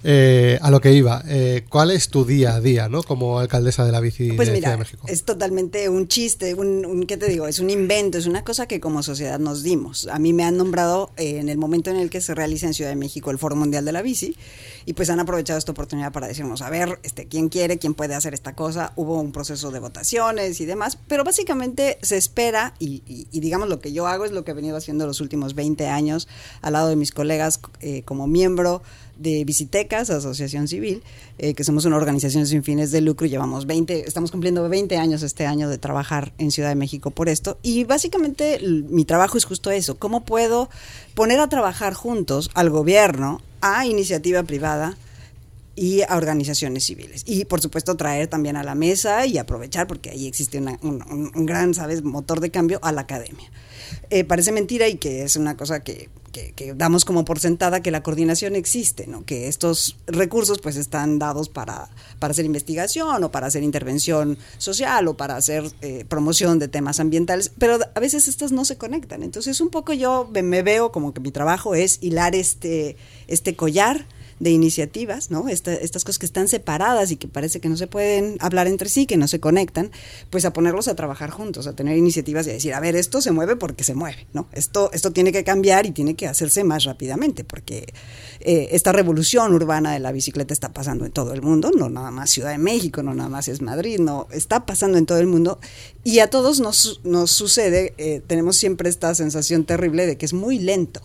a lo que iba. ¿Cuál es tu día a día, ¿no? Como alcaldesa de la bici pues de mira, Ciudad de México? Es totalmente un chiste, ¿qué te digo? Es un invento, es una cosa que como sociedad nos dimos. A mí me han nombrado en el momento en el que se realiza en Ciudad de México el Foro Mundial de la Bici, y pues han aprovechado esta oportunidad para decirnos, a ver, quién quiere, quién puede hacer esta cosa. Hubo un proceso de votaciones y demás, pero básicamente se espera, y digamos lo que yo hago es lo que he venido haciendo los últimos 20 años al lado de mis colegas como miembro de Bicitecas, Asociación Civil, que somos una organización sin fines de lucro, y estamos cumpliendo 20 años este año de trabajar en Ciudad de México por esto, y básicamente mi trabajo es justo eso: ¿cómo puedo poner a trabajar juntos al gobierno, a iniciativa privada y a organizaciones civiles? Y por supuesto traer también a la mesa y aprovechar, porque ahí existe un gran, ¿sabes?, motor de cambio, a la academia. Parece mentira, y que es una cosa que damos como por sentada, que la coordinación existe, ¿no? Que estos recursos pues están dados para hacer investigación o para hacer intervención social o para hacer promoción de temas ambientales, pero a veces estas no se conectan. Entonces un poco yo me veo como que mi trabajo es hilar este collar de iniciativas, ¿no? Estas cosas que están separadas y que parece que no se pueden hablar entre sí, que no se conectan, pues a ponerlos a trabajar juntos, a tener iniciativas y a decir, a ver, esto se mueve porque se mueve, ¿no? Esto tiene que cambiar y tiene que hacerse más rápidamente, porque esta revolución urbana de la bicicleta está pasando en todo el mundo, no nada más Ciudad de México, no nada más es Madrid, no, está pasando en todo el mundo, y a todos nos sucede, tenemos siempre esta sensación terrible de que es muy lento,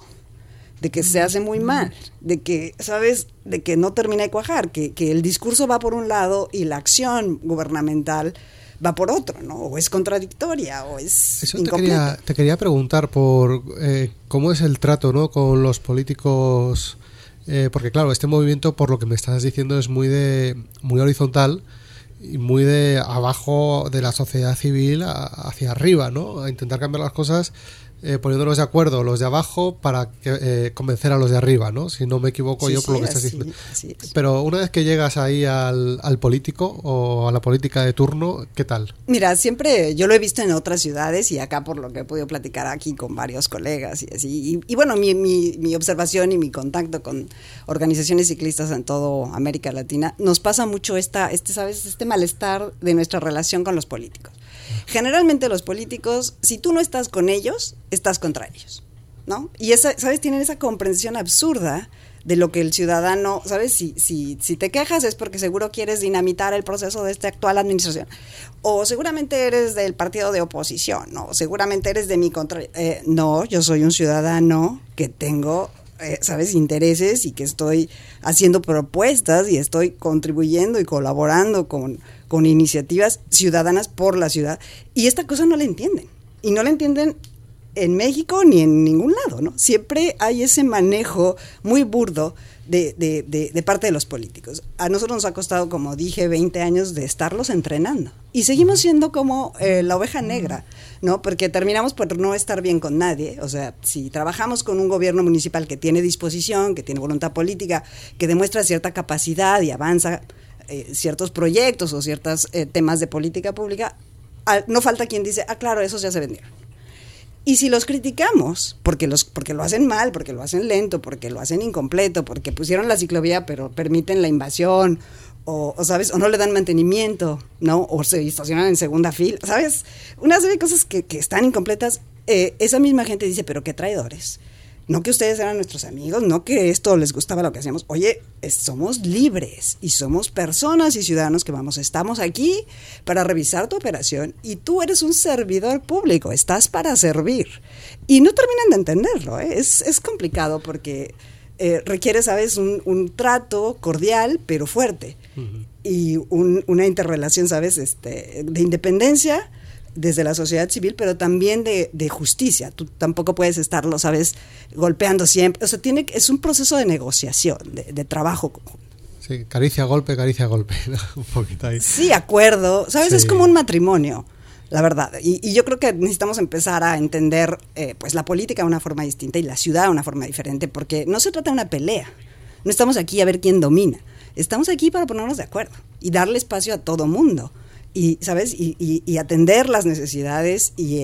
de que se hace muy mal, de que, ¿sabes?, de que no termina de cuajar, que el discurso va por un lado y la acción gubernamental va por otro, ¿no? O es contradictoria, o es eso incompleta. Te quería preguntar por cómo es el trato, ¿no?, con los políticos, porque claro, este movimiento, por lo que me estás diciendo, es muy horizontal y muy de abajo de la sociedad civil hacia arriba, ¿no? A intentar cambiar las cosas, poniéndonos de acuerdo los de abajo para convencer a los de arriba, ¿no? Si no me equivoco, por lo que estás diciendo. Así es. Pero una vez que llegas ahí al político o a la política de turno, ¿qué tal? Mira, siempre yo lo he visto en otras ciudades y acá, por lo que he podido platicar aquí con varios colegas y así. Y bueno, mi observación y mi contacto con organizaciones ciclistas en toda América Latina, nos pasa mucho ¿sabes?, este malestar de nuestra relación con los políticos. Generalmente los políticos, si tú no estás con ellos, estás contra ellos. ¿no? Y ¿sabes? Tienen esa comprensión absurda de lo que el ciudadano, ¿sabes? Si te quejas es porque seguro quieres dinamitar el proceso de esta actual administración. O seguramente eres del partido de oposición, ¿no? Seguramente eres de mi contra... no, yo soy un ciudadano que tengo... ¿sabes? Intereses y que estoy haciendo propuestas y estoy contribuyendo y colaborando con iniciativas ciudadanas por la ciudad. Y esta cosa no la entienden. Y no la entienden en México ni en ningún lado, ¿no? Siempre hay ese manejo muy burdo de parte de los políticos. A nosotros nos ha costado, como dije, 20 años de estarlos entrenando. Y seguimos siendo como la oveja negra, ¿no? Porque terminamos por no estar bien con nadie. O sea, si trabajamos con un gobierno municipal que tiene disposición, que tiene voluntad política, que demuestra cierta capacidad y avanza ciertos proyectos o ciertos temas de política pública, no falta quien dice, claro, esos ya se vendieron. Y si los criticamos, porque lo hacen mal, porque lo hacen lento, porque lo hacen incompleto, porque pusieron la ciclovía pero permiten la invasión, o ¿sabes? O no le dan mantenimiento, ¿no? O se estacionan en segunda fila, ¿sabes? Una serie de cosas que están incompletas. Esa misma gente dice, pero qué traidores. No que ustedes eran nuestros amigos, no que esto les gustaba lo que hacíamos. Oye, somos libres y somos personas y ciudadanos que estamos aquí para revisar tu operación y tú eres un servidor público, estás para servir. Y no terminan de entenderlo, ¿eh? Es complicado porque requiere, ¿sabes? Un trato cordial pero fuerte. Uh-huh. Y una interrelación, ¿sabes? De independencia desde la sociedad civil, pero también de justicia. Tú tampoco puedes estarlo, ¿sabes?, golpeando siempre. O sea, es un proceso de negociación, de trabajo conjunto. Sí, caricia, golpe, ¿no? Un poquito ahí. Sí, acuerdo. ¿Sabes? Sí. Es como un matrimonio, la verdad. Y yo creo que necesitamos empezar a entender pues la política de una forma distinta y la ciudad de una forma diferente, porque no se trata de una pelea. No estamos aquí a ver quién domina. Estamos aquí para ponernos de acuerdo y darle espacio a todo mundo. Y, ¿sabes? Y atender las necesidades y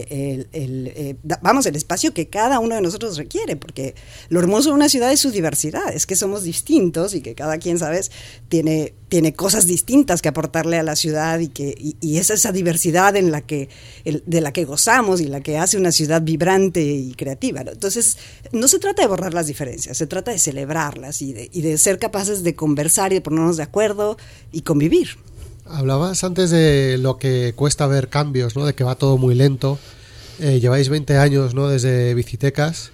el espacio que cada uno de nosotros requiere, porque lo hermoso de una ciudad es su diversidad, es que somos distintos y que cada quien, ¿sabes?, tiene cosas distintas que aportarle a la ciudad y es esa diversidad de la que gozamos y la que hace una ciudad vibrante y creativa, ¿no? Entonces, no se trata de borrar las diferencias, se trata de celebrarlas y de ser capaces de conversar y de ponernos de acuerdo y convivir. Hablabas antes de lo que cuesta ver cambios, ¿no? De que va todo muy lento. Lleváis 20 años, ¿no?, desde Bicitecas.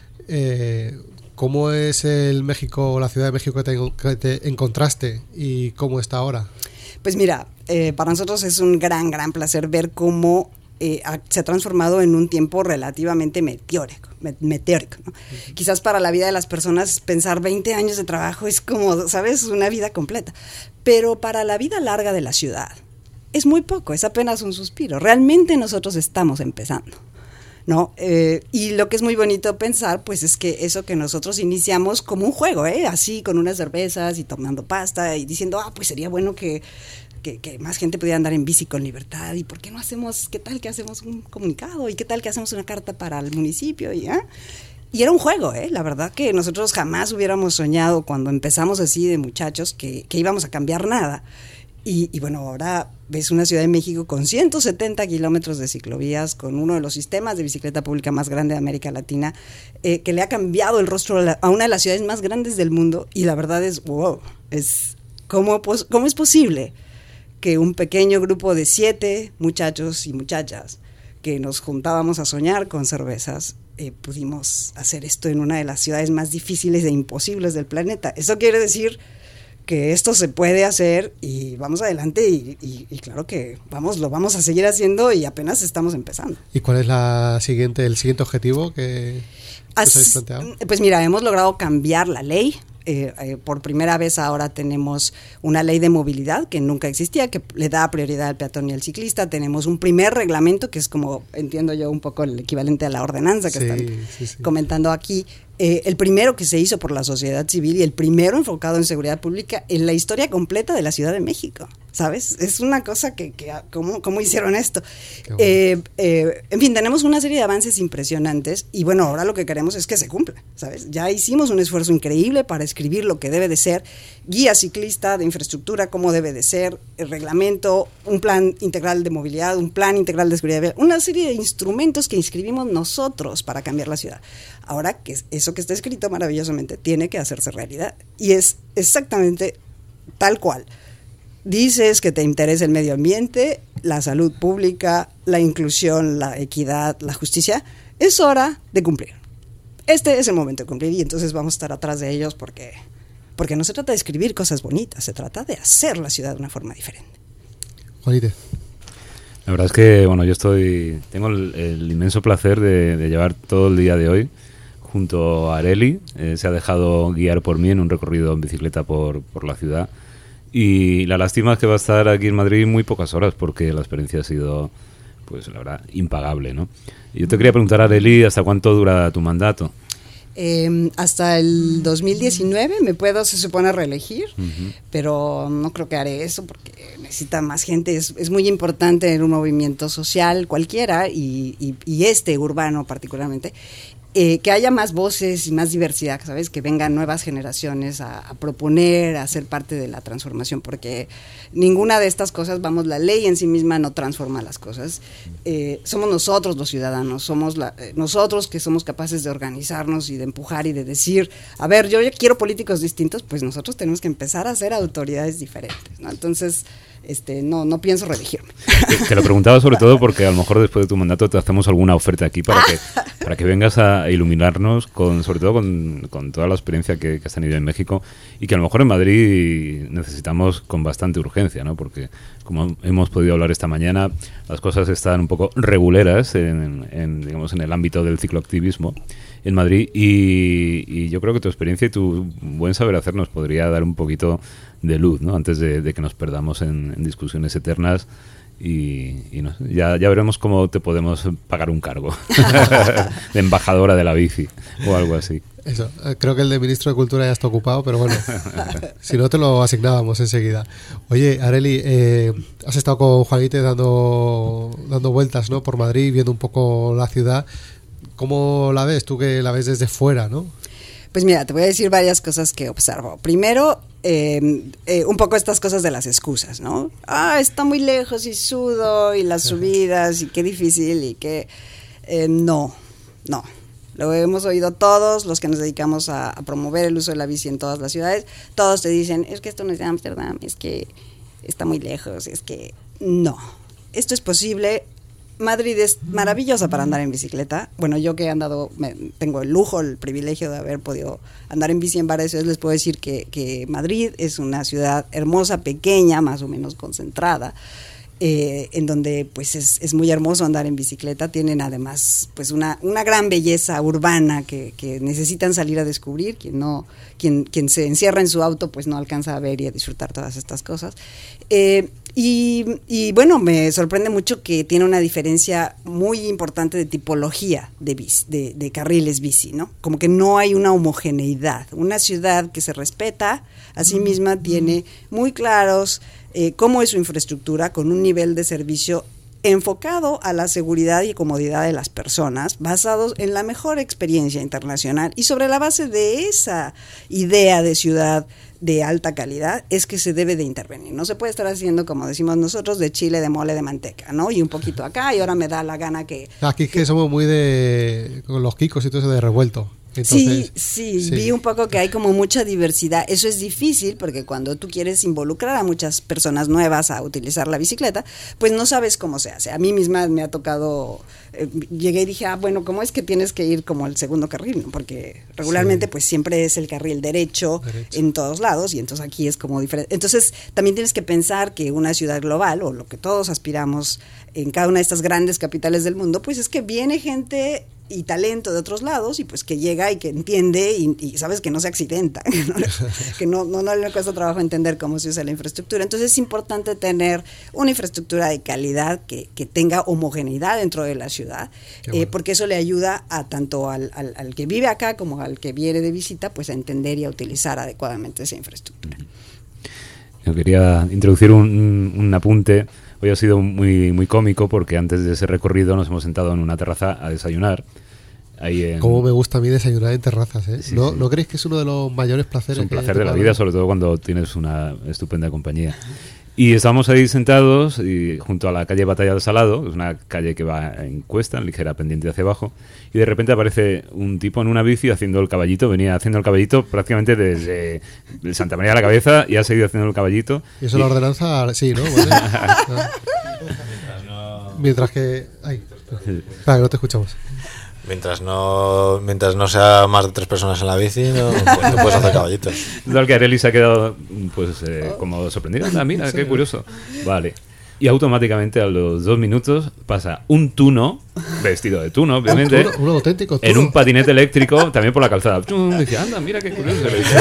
¿Cómo es el México, la Ciudad de México que te encontraste y cómo está ahora? Pues mira, para nosotros es un gran placer ver cómo se ha transformado en un tiempo relativamente meteórico, ¿no? Uh-huh. Quizás para la vida de las personas pensar 20 años de trabajo es como, ¿sabes?, una vida completa. Pero para la vida larga de la ciudad es muy poco, es apenas un suspiro. Realmente nosotros estamos empezando, ¿no? Y lo que es muy bonito pensar, pues es que eso que nosotros iniciamos como un juego, así con unas cervezas y tomando pasta y diciendo, pues sería bueno que más gente pudiera andar en bici con libertad, y por qué no hacemos, qué tal que hacemos un comunicado, y qué tal que hacemos una carta para el municipio, y era un juego, la verdad que nosotros jamás hubiéramos soñado cuando empezamos así de muchachos que íbamos a cambiar nada. Y bueno, ahora ves una Ciudad de México con 170 kilómetros de ciclovías, con uno de los sistemas de bicicleta pública más grande de América Latina, que le ha cambiado el rostro a una de las ciudades más grandes del mundo, y la verdad es, wow, ¿cómo es posible que un pequeño grupo de 7 muchachos y muchachas que nos juntábamos a soñar con cervezas, pudimos hacer esto en una de las ciudades más difíciles e imposibles del planeta? Eso quiere decir que esto se puede hacer y vamos adelante y claro que lo vamos a seguir haciendo y apenas estamos empezando. ¿Y cuál es el siguiente objetivo que os habéis planteado? Pues mira, hemos logrado cambiar la ley. Por primera vez ahora tenemos una ley de movilidad que nunca existía, que le da prioridad al peatón y al ciclista. Tenemos un primer reglamento que es como, entiendo yo, un poco el equivalente a la ordenanza que están comentando aquí, el primero que se hizo por la sociedad civil y el primero enfocado en seguridad pública en la historia completa de la Ciudad de México, ¿sabes? Es una cosa que ¿cómo hicieron esto? Bueno. En fin, tenemos una serie de avances impresionantes y bueno, ahora lo que queremos es que se cumpla, ¿sabes? Ya hicimos un esfuerzo increíble para escribir lo que debe de ser, guía ciclista de infraestructura, cómo debe de ser, el reglamento, un plan integral de movilidad, un plan integral de seguridad vial, una serie de instrumentos que inscribimos nosotros para cambiar la ciudad. Ahora que eso que está escrito maravillosamente tiene que hacerse realidad y es exactamente tal cual. Dices que te interesa el medio ambiente, la salud pública, la inclusión, la equidad, la justicia. Es hora de cumplir. Este es el momento de cumplir y entonces vamos a estar atrás de ellos porque no se trata de escribir cosas bonitas, se trata de hacer la ciudad de una forma diferente. Juanite. La verdad es que, bueno, yo tengo el inmenso placer de llevar todo el día de hoy junto a Arely. Se ha dejado guiar por mí en un recorrido en bicicleta por la ciudad. Y la lástima es que va a estar aquí en Madrid muy pocas horas porque la experiencia ha sido, pues la verdad, impagable, ¿no? Y yo te quería preguntar, Arely, ¿hasta cuánto dura tu mandato? Hasta el 2019 se supone reelegir, pero no creo que haré eso porque necesita más gente, es muy importante en un movimiento social cualquiera y urbano particularmente. Que haya más voces y más diversidad, ¿sabes? Que vengan nuevas generaciones a proponer, a ser parte de la transformación, porque ninguna de estas cosas, la ley en sí misma no transforma las cosas. Somos nosotros los ciudadanos, somos nosotros que somos capaces de organizarnos y de empujar y de decir, a ver, yo quiero políticos distintos, pues nosotros tenemos que empezar a ser autoridades diferentes, ¿no? Entonces, no pienso reelegirme. Te lo preguntaba sobre todo porque a lo mejor después de tu mandato te hacemos alguna oferta aquí para que vengas a iluminarnos sobre todo con toda la experiencia que has tenido en México y que a lo mejor en Madrid necesitamos con bastante urgencia, ¿no? Porque como hemos podido hablar esta mañana, las cosas están un poco reguleras en el ámbito del cicloactivismo en Madrid y yo creo que tu experiencia y tu buen saber hacer nos podría dar un poquito de luz, ¿no? Antes de que nos perdamos en discusiones eternas y ya veremos cómo te podemos pagar un cargo de embajadora de la bici o algo así. Eso, creo que el de ministro de Cultura ya está ocupado, pero bueno, si no te lo asignábamos enseguida. Oye, Arely, has estado con Juanite dando vueltas, ¿no? Por Madrid, viendo un poco la ciudad. ¿Cómo la ves? Tú que la ves desde fuera, ¿no? Pues mira, te voy a decir varias cosas que observo. Primero, un poco estas cosas de las excusas, ¿no? Está muy lejos y sudo y las subidas y qué difícil y que... No. Lo hemos oído todos los que nos dedicamos a promover el uso de la bici en todas las ciudades. Todos te dicen, es que esto no es de Ámsterdam, es que está muy lejos, es que... No, esto es posible. Madrid es maravillosa para andar en bicicleta. Bueno, yo que he andado, tengo el lujo, el privilegio de haber podido andar en bici en varias ciudades, les puedo decir que Madrid es una ciudad hermosa, pequeña, más o menos concentrada, en donde pues es muy hermoso andar en bicicleta. Tienen además pues una gran belleza urbana que necesitan salir a descubrir. Quien se encierra en su auto pues no alcanza a ver y a disfrutar todas estas cosas. Y bueno, me sorprende mucho que tiene una diferencia muy importante de tipología de carriles bici, ¿no? Como que no hay una homogeneidad. Una ciudad que se respeta a sí misma tiene muy claros cómo es su infraestructura, con un nivel de servicio enfocado a la seguridad y comodidad de las personas, basados en la mejor experiencia internacional, y sobre la base de esa idea de ciudad de alta calidad es que se debe de intervenir. No se puede estar haciendo, como decimos nosotros, de chile, de mole, de manteca, ¿no? Y un poquito acá, y ahora me da la gana que... Aquí que somos muy con los kikos y todo eso de revuelto. Entonces, sí, vi un poco que hay como mucha diversidad. Eso es difícil porque cuando tú quieres involucrar a muchas personas nuevas a utilizar la bicicleta, pues no sabes cómo se hace. A mí misma me ha tocado, llegué y dije, bueno, ¿cómo es que tienes que ir como el segundo carril? ¿No? Porque regularmente pues siempre es el carril derecho en todos lados y entonces aquí es como diferente. Entonces también tienes que pensar que una ciudad global, o lo que todos aspiramos en cada una de estas grandes capitales del mundo, pues es que viene gente y talento de otros lados, y pues que llega y que entiende y sabes que no se accidenta, que no le cuesta trabajo entender cómo se usa la infraestructura. Entonces es importante tener una infraestructura de calidad que tenga homogeneidad dentro de la ciudad, bueno, porque eso le ayuda a tanto al que vive acá como al que viene de visita, pues a entender y a utilizar adecuadamente esa infraestructura. Yo quería introducir un apunte. Hoy ha sido muy, muy cómico porque antes de ese recorrido nos hemos sentado en una terraza a desayunar. Cómo me gusta a mí desayunar en terrazas, ¿eh? Sí, ¿No, sí. ¿No creéis que es uno de los mayores placeres? Es un placer de la vida, sobre todo cuando tienes una estupenda compañía. Y estábamos ahí sentados y junto a la calle Batalla del Salado, es una calle que va en cuesta, en ligera pendiente hacia abajo, y de repente aparece un tipo en una bici haciendo el caballito, venía haciendo el caballito prácticamente desde Santa María de la Cabeza y ha seguido haciendo el caballito. Y eso la ordenanza, sí, ¿no? Vale. Mientras que... Ay, espera, que no te escuchamos. Mientras no sea más de 3 personas en la bici, no puedes hacer caballitos. Tal que Arely se ha quedado pues como sorprendida. Ah, mira, qué curioso. Vale. Y automáticamente a los 2 minutos pasa un tuno, vestido de tuno, obviamente, un auténtico tuno, en un patinete eléctrico, también por la calzada. Y dice, anda, mira qué curioso.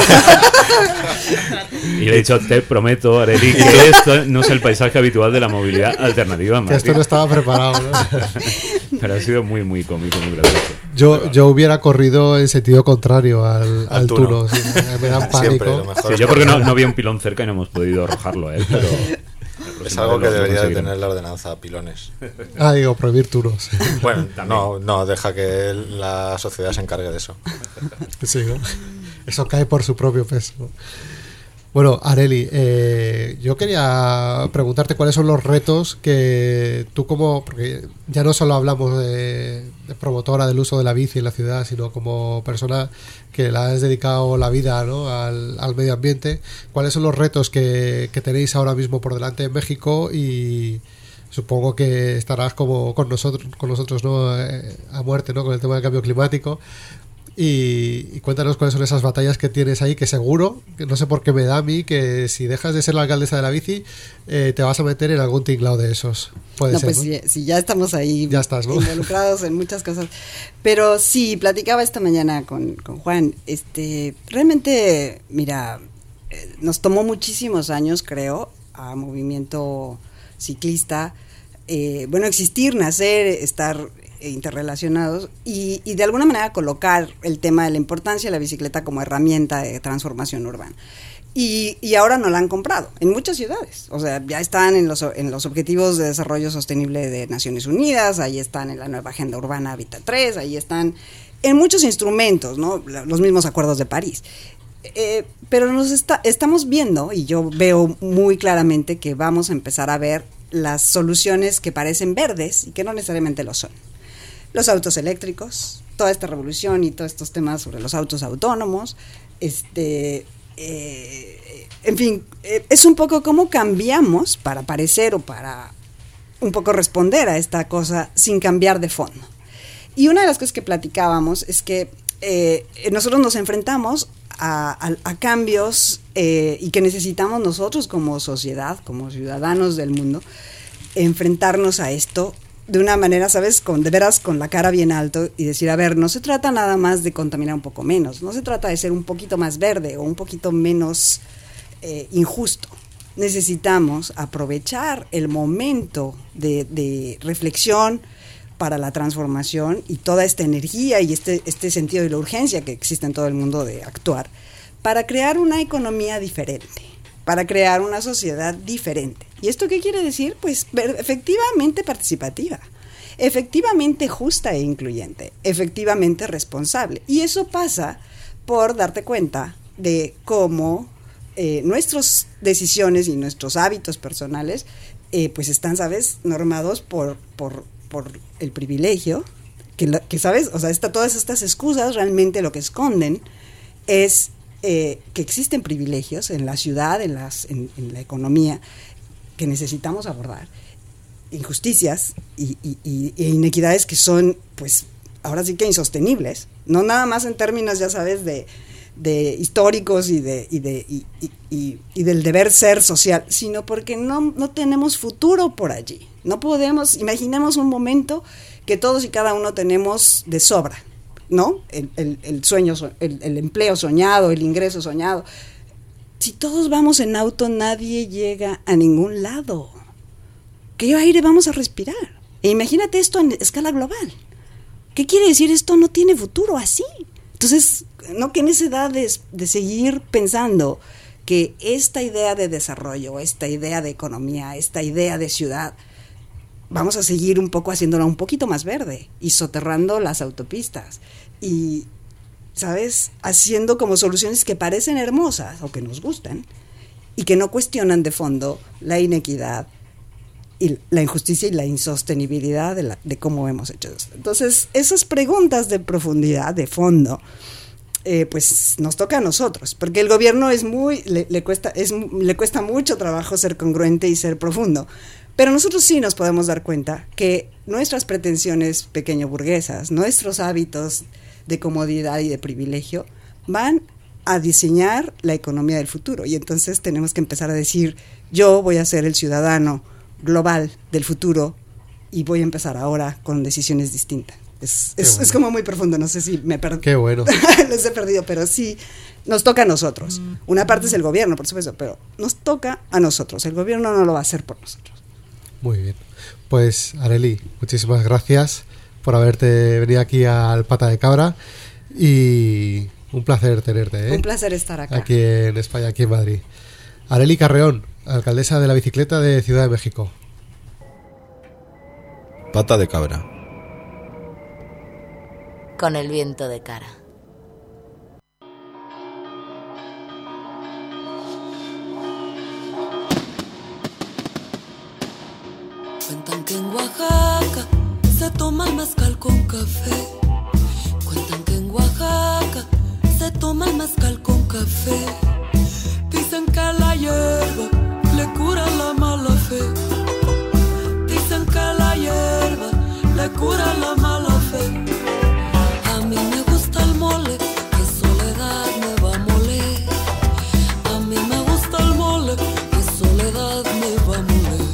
Y le he dicho, te prometo, Arely, que esto no es el paisaje habitual de la movilidad alternativa en Madrid. Que esto no estaba preparado, ¿no? Pero ha sido muy, muy cómico, muy gracioso. Yo hubiera corrido en sentido contrario al tuno. Sí, me dan pánico. Sí, yo porque no había un pilón cerca y no hemos podido arrojarlo a él, pero... Es algo que debería de tener la ordenanza, pilones. Digo, prohibir turos. Bueno, no, deja que la sociedad se encargue de eso. Sí, ¿no? Eso cae por su propio peso. Bueno, Arely, yo quería preguntarte cuáles son los retos que tú porque ya no solo hablamos de promotora del uso de la bici en la ciudad, sino como persona que la has dedicado la vida, ¿no? al medio ambiente. ¿Cuáles son los retos que tenéis ahora mismo por delante en México? Y supongo que estarás como con nosotros, ¿no? A muerte, ¿no? Con el tema del cambio climático. Y cuéntanos cuáles son esas batallas que tienes ahí, que seguro, que no sé por qué me da a mí, que si dejas de ser la alcaldesa de la bici, te vas a meter en algún tinglado de esos. Puede ser, pues ¿no? Si ya estamos ahí, ya estás, ¿no? Involucrados en muchas cosas. Pero sí, platicaba esta mañana con Juan, realmente, mira, nos tomó muchísimos años, creo, a movimiento ciclista, existir, nacer, estar interrelacionados y de alguna manera colocar el tema de la importancia de la bicicleta como herramienta de transformación urbana. Y ahora no la han comprado en muchas ciudades. O sea, ya están en los Objetivos de Desarrollo Sostenible de Naciones Unidas, ahí están en la nueva Agenda Urbana Hábitat 3, ahí están en muchos instrumentos, ¿no? Los mismos acuerdos de París. Pero estamos viendo, y yo veo muy claramente que vamos a empezar a ver las soluciones que parecen verdes y que no necesariamente lo son. Los autos eléctricos, toda esta revolución y todos estos temas sobre los autos autónomos, en fin, es un poco cómo cambiamos para parecer o para un poco responder a esta cosa sin cambiar de fondo. Y una de las cosas que platicábamos es que nosotros nos enfrentamos a cambios y que necesitamos nosotros como sociedad, como ciudadanos del mundo, enfrentarnos a esto de una manera, ¿sabes? De veras con la cara bien alto y decir, a ver, no se trata nada más de contaminar un poco menos, no se trata de ser un poquito más verde o un poquito menos injusto. Necesitamos aprovechar el momento de reflexión para la transformación y toda esta energía y este sentido de la urgencia que existe en todo el mundo de actuar para crear una economía diferente, para crear una sociedad diferente. ¿Y esto qué quiere decir? Pues efectivamente participativa, efectivamente justa e incluyente, efectivamente responsable. Y eso pasa por darte cuenta de cómo nuestras decisiones y nuestros hábitos personales pues están, ¿sabes?, normados por el privilegio, que ¿sabes? O sea, todas estas excusas realmente lo que esconden es que existen privilegios en la ciudad, en la economía, que necesitamos abordar, injusticias e inequidades que son, pues, ahora sí que insostenibles, no nada más en términos, ya sabes, de históricos y del deber ser social, sino porque no tenemos futuro por allí. No podemos, imaginemos un momento que todos y cada uno tenemos de sobra, ¿no? El sueño, el empleo soñado, el ingreso soñado. Si todos vamos en auto, nadie llega a ningún lado. ¿Qué aire vamos a respirar? E imagínate esto en escala global. ¿Qué quiere decir? Esto no tiene futuro así. Entonces, no qué necesidad de seguir pensando que esta idea de desarrollo, esta idea de economía, esta idea de ciudad, vamos a seguir un poco haciéndola un poquito más verde y soterrando las autopistas y, ¿sabes?, haciendo como soluciones que parecen hermosas o que nos gustan y que no cuestionan de fondo la inequidad y la injusticia y la insostenibilidad de cómo hemos hecho esto. Entonces, esas preguntas de profundidad, de fondo, pues nos toca a nosotros, porque el gobierno le cuesta mucho trabajo ser congruente y ser profundo, pero nosotros sí nos podemos dar cuenta que nuestras pretensiones pequeño burguesas, nuestros hábitos de comodidad y de privilegio van a diseñar la economía del futuro, y entonces tenemos que empezar a decir, yo voy a ser el ciudadano global del futuro y voy a empezar ahora con decisiones distintas. Es como muy profundo, no sé si me perdí. Qué bueno. Les he perdido, pero sí, nos toca a nosotros. Una parte es el gobierno, por supuesto, pero nos toca a nosotros. El gobierno no lo va a hacer por nosotros. Muy bien. Pues, Arely, muchísimas gracias por haberte venido aquí al Pata de Cabra y un placer tenerte. Un placer estar acá. Aquí en España, aquí en Madrid. Arely Carreón, alcaldesa de la bicicleta de Ciudad de México. Pata de Cabra. Con el viento de cara. Cuentan que en Oaxaca se toma el mezcal con café. Cuentan que en Oaxaca se toma el mezcal con café. Dicen que la hierba le cura la mala fe. Dicen que la hierba le cura la mala fe. A mí me gusta el mole, que soledad me va a moler. A mí me gusta el mole, que soledad me va a moler.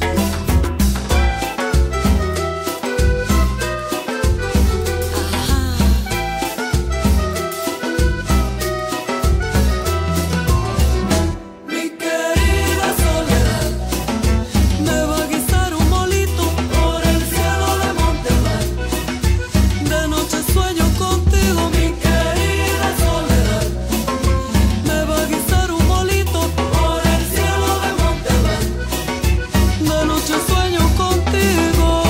Mi querida soledad me va a guisar un molito por el cielo de Monterrey. De noche sueño contigo, mi querida soledad. Me va a guisar un molito por el cielo de Monterrey. De noche sueño contigo.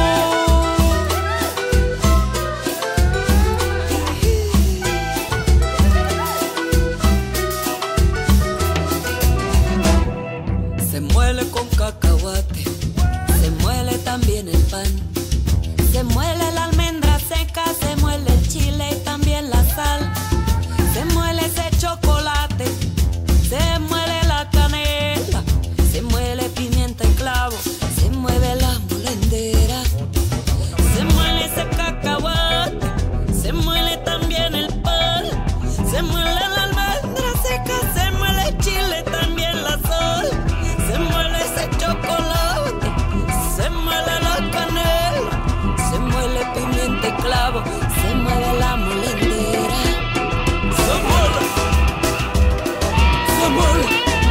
Se muele con cacahuate, se muele también el pan. Se muele la almendra seca, se muele el chile y también la sal. Se muele ese chocolate, se muele la canela, se muele pimienta y clavo, se mueve la molendera. Se muele ese cacahuate, se muele también el pan. Se muele la almendra seca, se muele el chile, también la sal. Se muele ese chocolate, se muele la canela, se muele pimienta y clavo, se mueve la molendera. Se muele, se muele,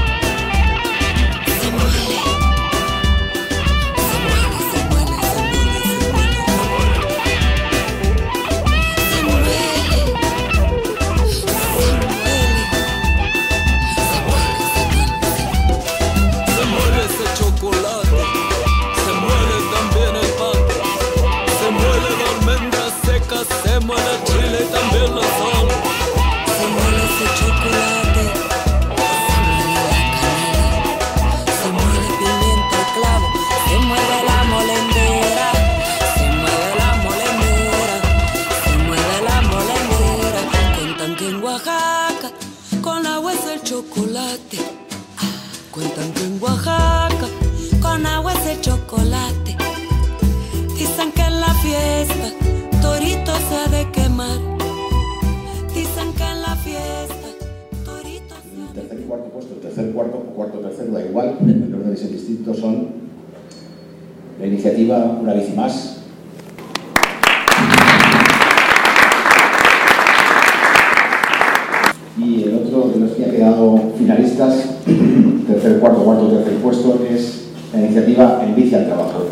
se muele, se muele, se muele, se muele, se muele, se muele, se muele ese chocolate, se muele también el pan. Se muele la almendra seca, se muele el chile y también la sal. Se muele ese chocolate, se muele la canela, se muele pimienta y clavo, se mueve la molendera. Se mueve la molendera, se mueve la molendera. Cuentan que en Oaxaca con agua es el chocolate. Cuentan que en Oaxaca con agua es el chocolate. Dicen que en la fiesta torito se ha de quemar. Dicen que en la fiesta torito se ha de Tercer y cuarto puesto, tercer, cuarto o cuarto, tercero, da igual, el orden es distinto, son la iniciativa Una Bici Más. proyecto de los que ha quedado finalistas, tercer, cuarto, tercer puesto, es la iniciativa En Bici al Trabajo.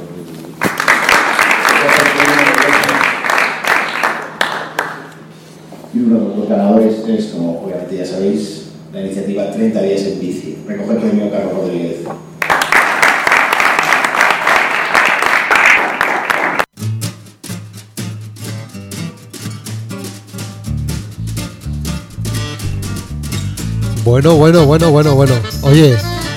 Y uno de los dos ganadores es, como obviamente ya sabéis, la iniciativa 30 días en bici. Recoge el premio Carlos Rodríguez. Bueno. Oye,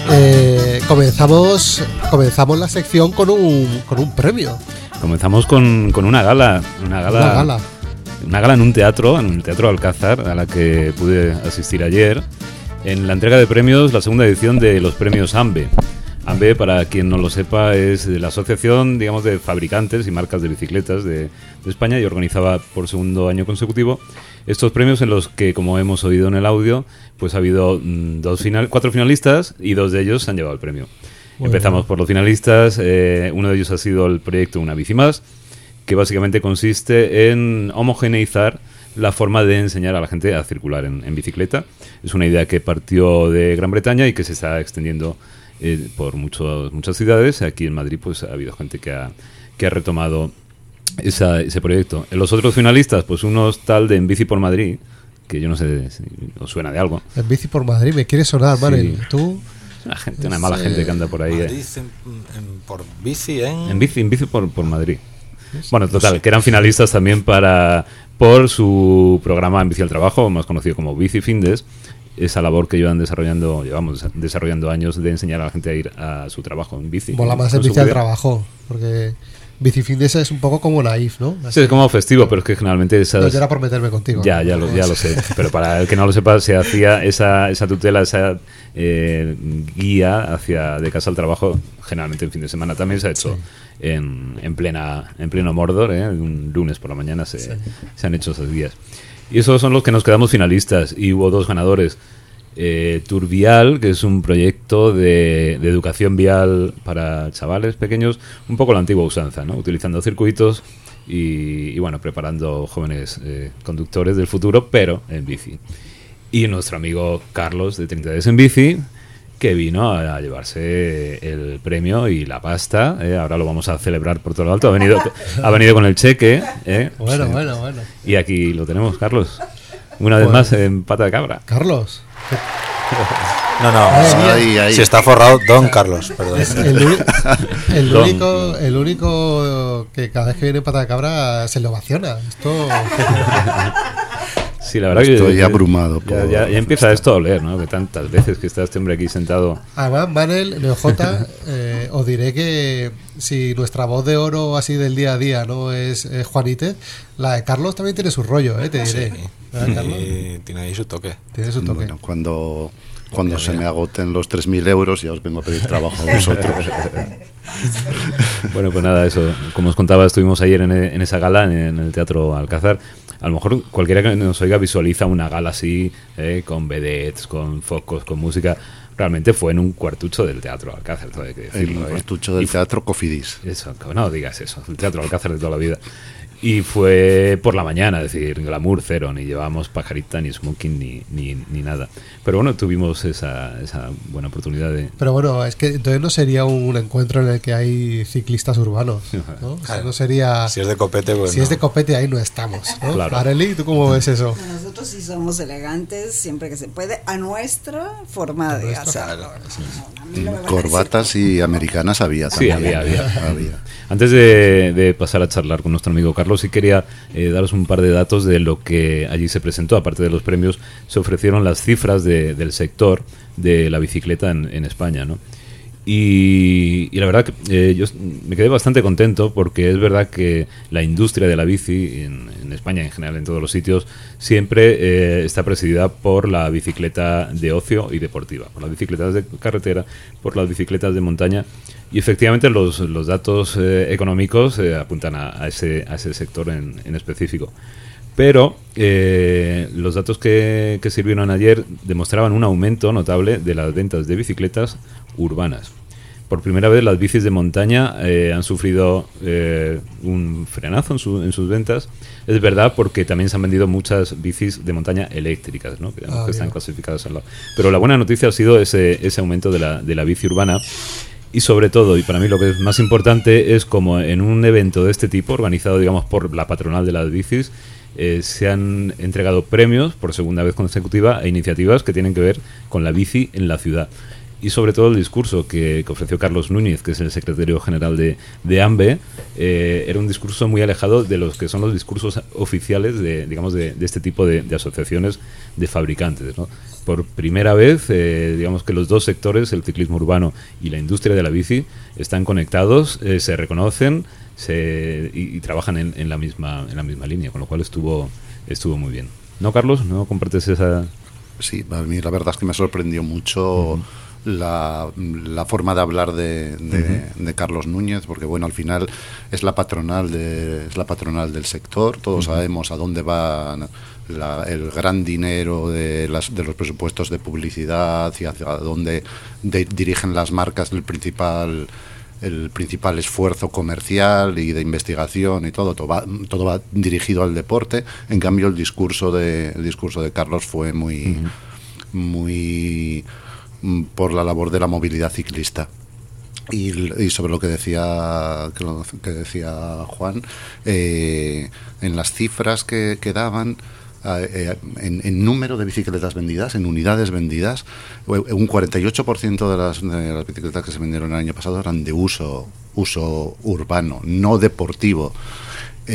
comenzamos la sección con un premio. Comenzamos con una gala. Una gala en un teatro, en el Teatro Alcázar, a la que pude asistir ayer, en la entrega de premios, la segunda edición de los premios AMBE. AMBE, para quien no lo sepa, es la asociación, digamos, de fabricantes y marcas de bicicletas de España, y organizaba por segundo año consecutivo estos premios, en los que, como hemos oído en el audio, pues ha habido 4 finalistas y 2 de ellos se han llevado el premio. Bueno. Empezamos por los finalistas. Uno de ellos ha sido el proyecto Una Bici Más, que básicamente consiste en homogeneizar la forma de enseñar a la gente a circular en bicicleta. Es una idea que partió de Gran Bretaña y que se está extendiendo por muchas ciudades. Aquí en Madrid pues ha habido gente que ha retomado ese proyecto. En los otros finalistas, pues unos tal de En Bici por Madrid, que yo no sé si os suena de algo. En Bici por Madrid, me quiere sonar, sí. Manel. ¿Tú? Una mala gente que anda por ahí. Madrid, por bici, En bici por Madrid. Bueno, total, que eran finalistas también por su programa En Bici al Trabajo, más conocido como Bici Findes, esa labor que llevamos desarrollando años de enseñar a la gente a ir a su trabajo en bici. Mola más En Bici al Trabajo, porque Bici Findes es un poco como naif, ¿no? Así. Sí, es como festivo, pero es que generalmente esas... No, yo era por meterme contigo. Ya lo sé, pero para el que no lo sepa, se hacía esa tutela, esa guía de casa al trabajo, generalmente en fin de semana. También se ha hecho en pleno Mordor, un lunes por la mañana se han hecho esas guías. Y esos son los que nos quedamos finalistas, y hubo 2 ganadores. Turvial, que es un proyecto de educación vial para chavales pequeños, un poco la antigua usanza, ¿no? Utilizando circuitos y bueno, preparando jóvenes conductores del futuro, pero en bici. Y nuestro amigo Carlos, de 30 días en bici, que vino a llevarse el premio y la pasta. Ahora lo vamos a celebrar por todo lo alto. Ha venido con el cheque. Bueno. Y aquí lo tenemos, Carlos. Una vez más en Pata de Cabra. Carlos. No. Ahí. Si está forrado, Don Carlos, perdón. El único que cada vez que viene Pata de Cabra se le ovaciona. Esto... Sí, la verdad estoy que abrumado. Ya empieza esto a oler, ¿no? De tantas veces que está este hombre aquí sentado. Además, Manel, NeoJ, os diré que si nuestra voz de oro así del día a día no es Juanítez, la de Carlos también tiene su rollo, te diré. Sí. Tiene ahí su toque. Bueno, cuando se me agoten los 3.000 euros ya os vengo a pedir trabajo a vosotros. Bueno, pues nada, eso. Como os contaba, estuvimos ayer en esa gala en el Teatro Alcázar. A lo mejor cualquiera que nos oiga visualiza una gala así, con vedettes, con focos, con música. Realmente fue en un cuartucho del Teatro Alcázar, todo hay que decirlo. El cuartucho del Teatro Cofidis. Eso, no digas eso, el Teatro Alcázar de toda la vida. Y fue por la mañana, es decir, glamour cero, ni llevábamos pajarita, ni smoking, ni nada. Pero bueno, tuvimos esa buena oportunidad de... Pero bueno, es que entonces no sería un encuentro en el que hay ciclistas urbanos, ¿no? O sea, no sería... Si es de copete, pues si no. Es de copete, ahí no estamos, ¿no? Claro. Arely, ¿tú cómo ves eso? Nosotros sí somos elegantes, siempre que se puede, a nuestra forma de hacerlo. Corbatas y americanas había también. Sí, había. Antes de pasar a charlar con nuestro amigo Carlos, sí quería daros un par de datos de lo que allí se presentó. Aparte de los premios, se ofrecieron las cifras del sector de la bicicleta en España, ¿no? Y la verdad que yo me quedé bastante contento, porque es verdad que la industria de la bici en España, en general en todos los sitios, siempre está presidida por la bicicleta de ocio y deportiva, por las bicicletas de carretera, por las bicicletas de montaña. Y efectivamente los datos económicos apuntan a ese sector en específico. Pero los datos que sirvieron ayer demostraban un aumento notable de las ventas de bicicletas urbanas. por primera vez las bicis de montaña han sufrido un frenazo en sus ventas. Es verdad, porque también se han vendido muchas bicis de montaña eléctricas, ¿no? Que están clasificadas al lado. Pero la buena noticia ha sido ese aumento de la bici urbana. Y sobre todo, y para mí lo que es más importante, es como en un evento de este tipo, organizado, digamos, por la patronal de las bicis, se han entregado premios por segunda vez consecutiva a iniciativas que tienen que ver con la bici en la ciudad. Y sobre todo el discurso que ofreció Carlos Núñez, que es el secretario general de AMBE, era un discurso muy alejado de los que son los discursos oficiales de este tipo de asociaciones de fabricantes, ¿no? Por primera vez, digamos que los dos sectores, el ciclismo urbano y la industria de la bici, están conectados, se reconocen y trabajan en la misma línea, con lo cual estuvo muy bien. ¿No, Carlos? ¿No compartes esa...? Sí, a mí la verdad es que me sorprendió mucho la forma de hablar de Carlos Núñez, porque bueno, al final es la patronal del sector. Todos sabemos a dónde va el gran dinero de los presupuestos de publicidad y hacia dónde dirigen las marcas el principal esfuerzo comercial y de investigación y todo va dirigido al deporte. En cambio el discurso de Carlos fue muy por la labor de la movilidad ciclista. Y sobre lo que decía Juan, en las cifras que daban, en número de bicicletas vendidas, en unidades vendidas, un 48% de las bicicletas que se vendieron el año pasado eran de uso urbano, no deportivo. A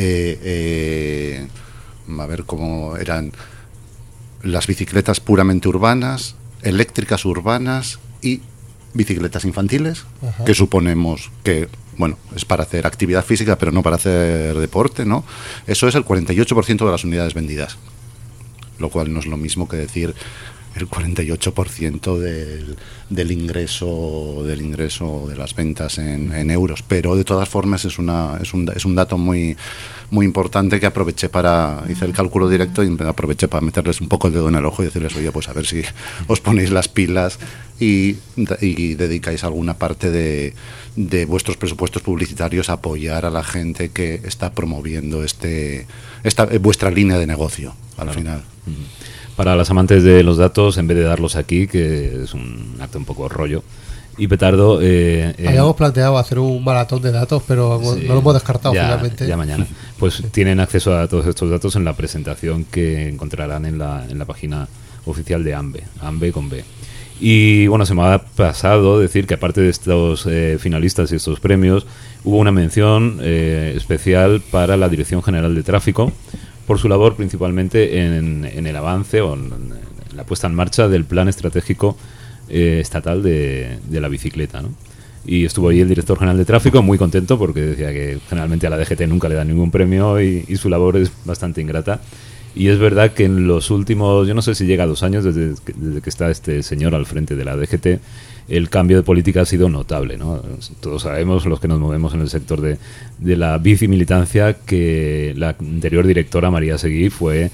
ver cómo eran las bicicletas puramente urbanas, eléctricas urbanas y bicicletas infantiles. Ajá. Que suponemos que, bueno, es para hacer actividad física, pero no para hacer deporte, ¿no? Eso es el 48% de las unidades vendidas, lo cual no es lo mismo que decir el 48% del ingreso de las ventas en euros, pero de todas formas es un dato muy importante que aproveché hice el cálculo directo y aproveché para meterles un poco el dedo en el ojo y decirles, oye, pues a ver si os ponéis las pilas y dedicáis alguna parte de vuestros presupuestos publicitarios a apoyar a la gente que está promoviendo vuestra línea de negocio al final. Para las amantes de los datos, en vez de darlos aquí, que es un acto un poco rollo y petardo... habíamos planteado hacer un maratón de datos, pero sí, no lo hemos descartado finalmente. Ya mañana. Pues tienen acceso a todos estos datos en la presentación que encontrarán en la página oficial de AMBE, AMBE con B. Y bueno, se me ha pasado decir que aparte de estos finalistas y estos premios, hubo una mención especial para la Dirección General de Tráfico, por su labor principalmente en el avance o en la puesta en marcha del plan estratégico estatal de la bicicleta, ¿no? Y estuvo ahí el director general de tráfico muy contento porque decía que generalmente a la DGT nunca le dan ningún premio y su labor es bastante ingrata. Y es verdad que en los últimos, yo no sé si llega a 2 años desde que está este señor al frente de la DGT, el cambio de política ha sido notable, ¿no? Todos sabemos, los que nos movemos en el sector de la bici militancia, que la anterior directora, María Seguí, fue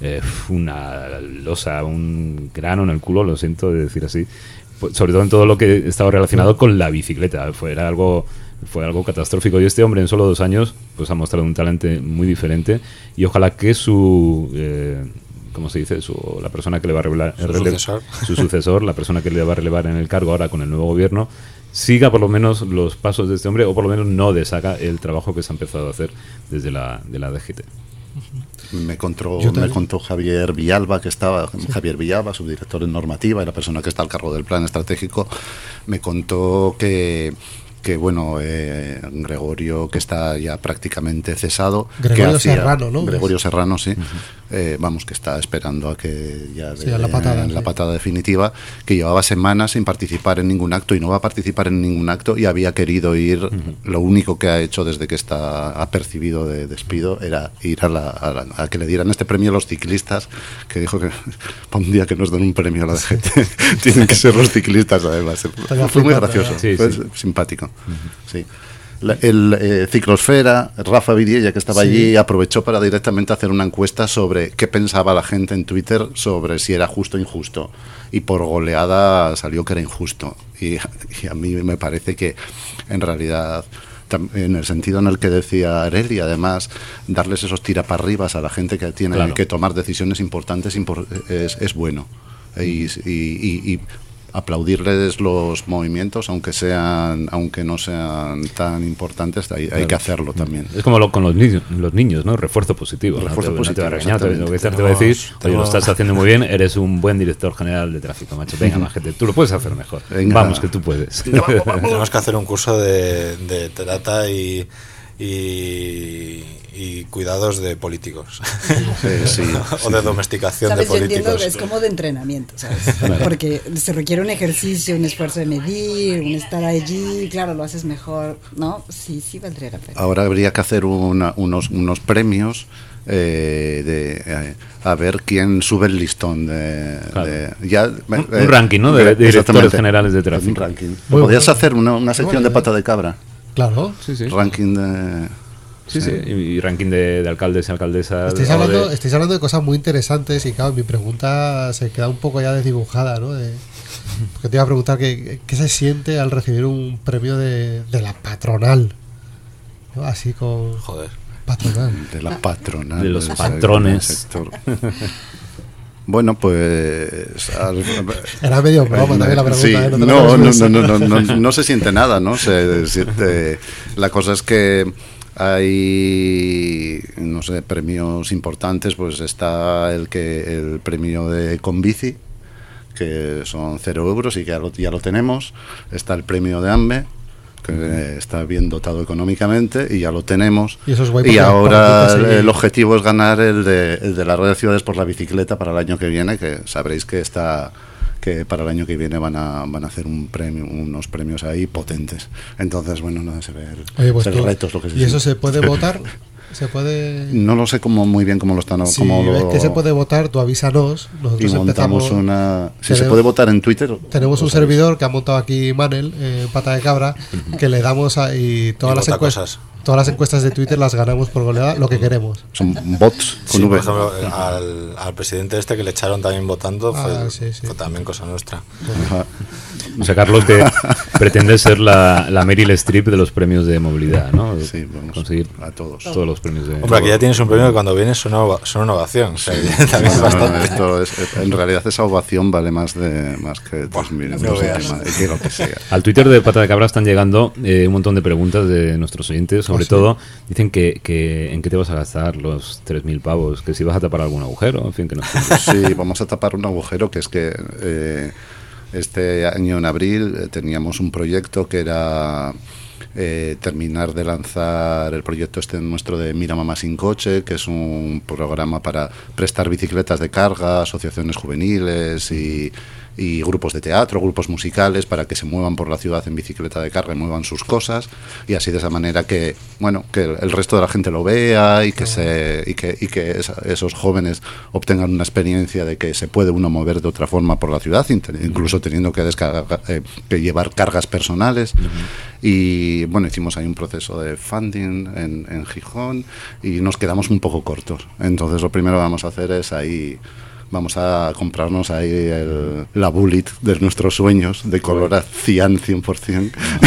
una losa, un grano en el culo, lo siento de decir así, sobre todo en todo lo que estaba relacionado con la bicicleta. Fue algo catastrófico, y este hombre en solo 2 años pues ha mostrado un talento muy diferente, y ojalá que su ¿cómo se dice? La persona que le va a su sucesor, la persona que le va a relevar en el cargo ahora con el nuevo gobierno, siga por lo menos los pasos de este hombre, o por lo menos no deshaga el trabajo que se ha empezado a hacer desde de la DGT. Me contó Javier Villalba, subdirector en normativa y la persona que está al cargo del plan estratégico, me contó que bueno, Gregorio, que está ya prácticamente cesado. Gregorio Serrano, ¿no? Gregorio Serrano, sí. Vamos, que está esperando a que ya la patada definitiva, que llevaba semanas sin participar en ningún acto y no va a participar en ningún acto, y había querido ir. Lo único que ha hecho desde que ha percibido de despido era ir a que le dieran este premio a los ciclistas, que dijo que para un día que nos den un premio a la DGT tienen que ser los ciclistas, además. Fue muy gracioso, fue simpático. Sí. el Ciclosfera, Rafa Vidiella, que estaba allí, aprovechó para directamente hacer una encuesta sobre qué pensaba la gente en Twitter sobre si era justo o injusto. Y por goleada salió que era injusto. Y a mí me parece que, en realidad, en el sentido en el que decía Areli, además, darles esos tiraparribas a la gente que tiene que tomar decisiones importantes es bueno. Y aplaudirles los movimientos, aunque no sean tan importantes, hay que hacerlo también. Es como con los niños, ¿no? Refuerzo positivo. Refuerzo positivo. No te va a regañar, te va a decir, oye, lo estás haciendo muy bien, eres un buen director general de tráfico, macho. Venga, más gente, tú lo puedes hacer mejor. Venga. Vamos, que tú puedes. Tenemos que hacer un curso de trata y cuidados de políticos. O de domesticación, ¿sabes? de políticos. Yo entiendo que es como de entrenamiento, ¿sabes? Porque se requiere un ejercicio, un esfuerzo de medir, un estar allí, claro, lo haces mejor, ¿no? Sí, valdría la pena. Ahora habría que hacer unos premios a ver quién sube el listón un ranking, ¿no? De directores generales de tráfico. Un ranking. ¿Podrías hacer una sección de pata de cabra? Claro, sí. Ranking de... Sí, y ranking de alcaldes y alcaldesas. Estáis hablando de cosas muy interesantes y claro, mi pregunta se queda un poco ya desdibujada, ¿no? Porque te iba a preguntar qué se siente al recibir un premio de la patronal, ¿no? Así con... Joder. Patronal. De la patronal. De los patrones. Bueno, pues... Era medio broma también la pregunta. Sí, no se siente nada, ¿no? Se siente... La cosa es que hay, no sé, premios importantes, pues está el premio de Conbici, que son 0 euros y que ya lo tenemos. Está el premio de AMBE, que está bien dotado económicamente y ya lo tenemos. Y ahora el objetivo es ganar el de la red de ciudades por la bicicleta para el año que viene, que sabréis que para el año que viene van a hacer unos premios ahí potentes. Entonces, bueno, no se ve el reto es lo que se ¿Y eso se puede votar? ¿Se puede...? No lo sé muy bien cómo lo están... Si ves que se puede votar, tú avísanos. Nosotros y montamos se puede votar en Twitter. Tenemos un servidor que ha montado aquí Manel, Pata de Cabra, que le damos ahí todas las encuestas de Twitter las ganamos por goleada, lo que queremos. Son bots con V. Por ejemplo, al presidente que le echaron también votando fue también cosa nuestra. O sea, Carlos, que pretende ser la Meryl Streep de los premios de movilidad, ¿no? Sí, vamos conseguir a todos los premios de... Hombre, aquí ya tienes un premio que cuando vienes son una ovación. O sea, también en realidad esa ovación vale más que 3.000 euros. Que sea. Al Twitter de Pata de Cabra están llegando un montón de preguntas de nuestros oyentes. Sobre todo, dicen que en qué te vas a gastar los 3.000 pavos, que si vas a tapar algún agujero, en fin, que no. Sí, vamos a tapar un agujero, que es que este año en abril teníamos un proyecto que era terminar de lanzar el proyecto nuestro de Mira Mamá Sin Coche, que es un programa para prestar bicicletas de carga, asociaciones juveniles y grupos de teatro, grupos musicales, para que se muevan por la ciudad en bicicleta de carga y muevan sus cosas, y así de esa manera que el resto de la gente lo vea y que esos jóvenes obtengan una experiencia de que se puede uno mover de otra forma por la ciudad, incluso teniendo que llevar cargas personales. Y bueno, hicimos ahí un proceso de funding en Gijón y nos quedamos un poco cortos. Entonces lo primero que vamos a hacer es vamos a comprarnos ahí la Bullet de nuestros sueños, de color cian 100%.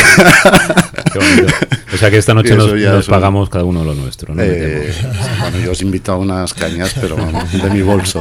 Qué bonito. O sea que esta noche nos pagamos cada uno lo nuestro, ¿no? Bueno, yo os invito a unas cañas, pero vamos, de mi bolso.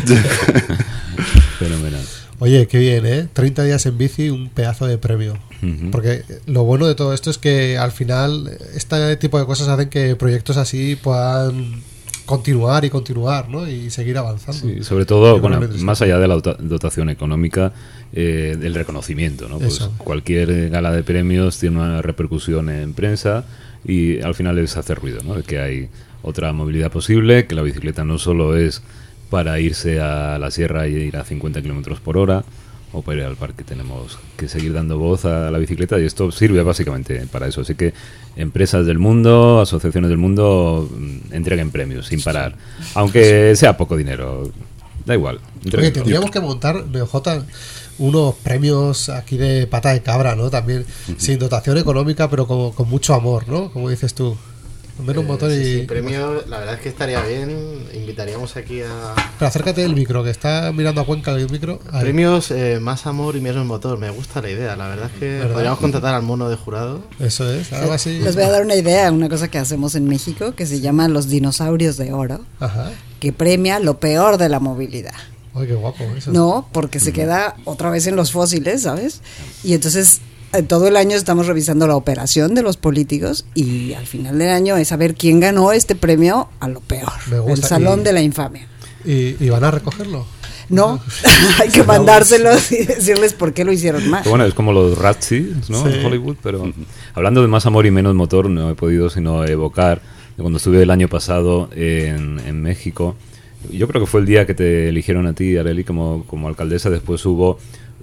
Fenomenal. Oye, qué bien, ¿eh? 30 días en bici, un pedazo de premio. Porque lo bueno de todo esto es que al final este tipo de cosas hacen que proyectos así puedan continuar, ¿no? Y seguir avanzando. Sí, sobre todo, más allá de la dotación económica, del reconocimiento, ¿no? Pues cualquier gala de premios tiene una repercusión en prensa y al final es hacer ruido, ¿no? De que hay otra movilidad posible, que la bicicleta no solo es para irse a la sierra y ir a 50 kilómetros por hora, o para ir al parque. Tenemos que seguir dando voz a la bicicleta y esto sirve básicamente para eso. Así que empresas del mundo, asociaciones del mundo entreguen premios sin parar, aunque sea poco dinero, da igual. Oye, tendríamos que montar, BJ, unos premios aquí de pata de cabra, ¿no? También sin dotación económica, pero con mucho amor, ¿no? Como dices tú. Menos motor y... Sí, premio, la verdad es que estaría bien. Invitaríamos aquí a... Pero acércate del micro, que está mirando a Cuenca el micro. Ahí. Premios más amor y menos motor. Me gusta la idea, la verdad es que podríamos contratar al mono de jurado. Eso es, algo así. Les voy a dar una idea, una cosa que hacemos en México que se llama los dinosaurios de oro, que premia lo peor de la movilidad. Ay, qué guapo eso. No, porque se queda otra vez en los fósiles, ¿sabes? Y entonces todo el año estamos revisando la operación de los políticos y al final del año es saber quién ganó este premio a lo peor, el salón de la infamia. ¿Y van a recogerlo? No, hay que mandárselos y decirles por qué lo hicieron mal. Bueno, es como los Razzies, ¿no? En Hollywood, pero hablando de más amor y menos motor, no he podido sino evocar cuando estuve el año pasado en México. Yo creo que fue el día que te eligieron a ti, Arely, como alcaldesa. Después hubo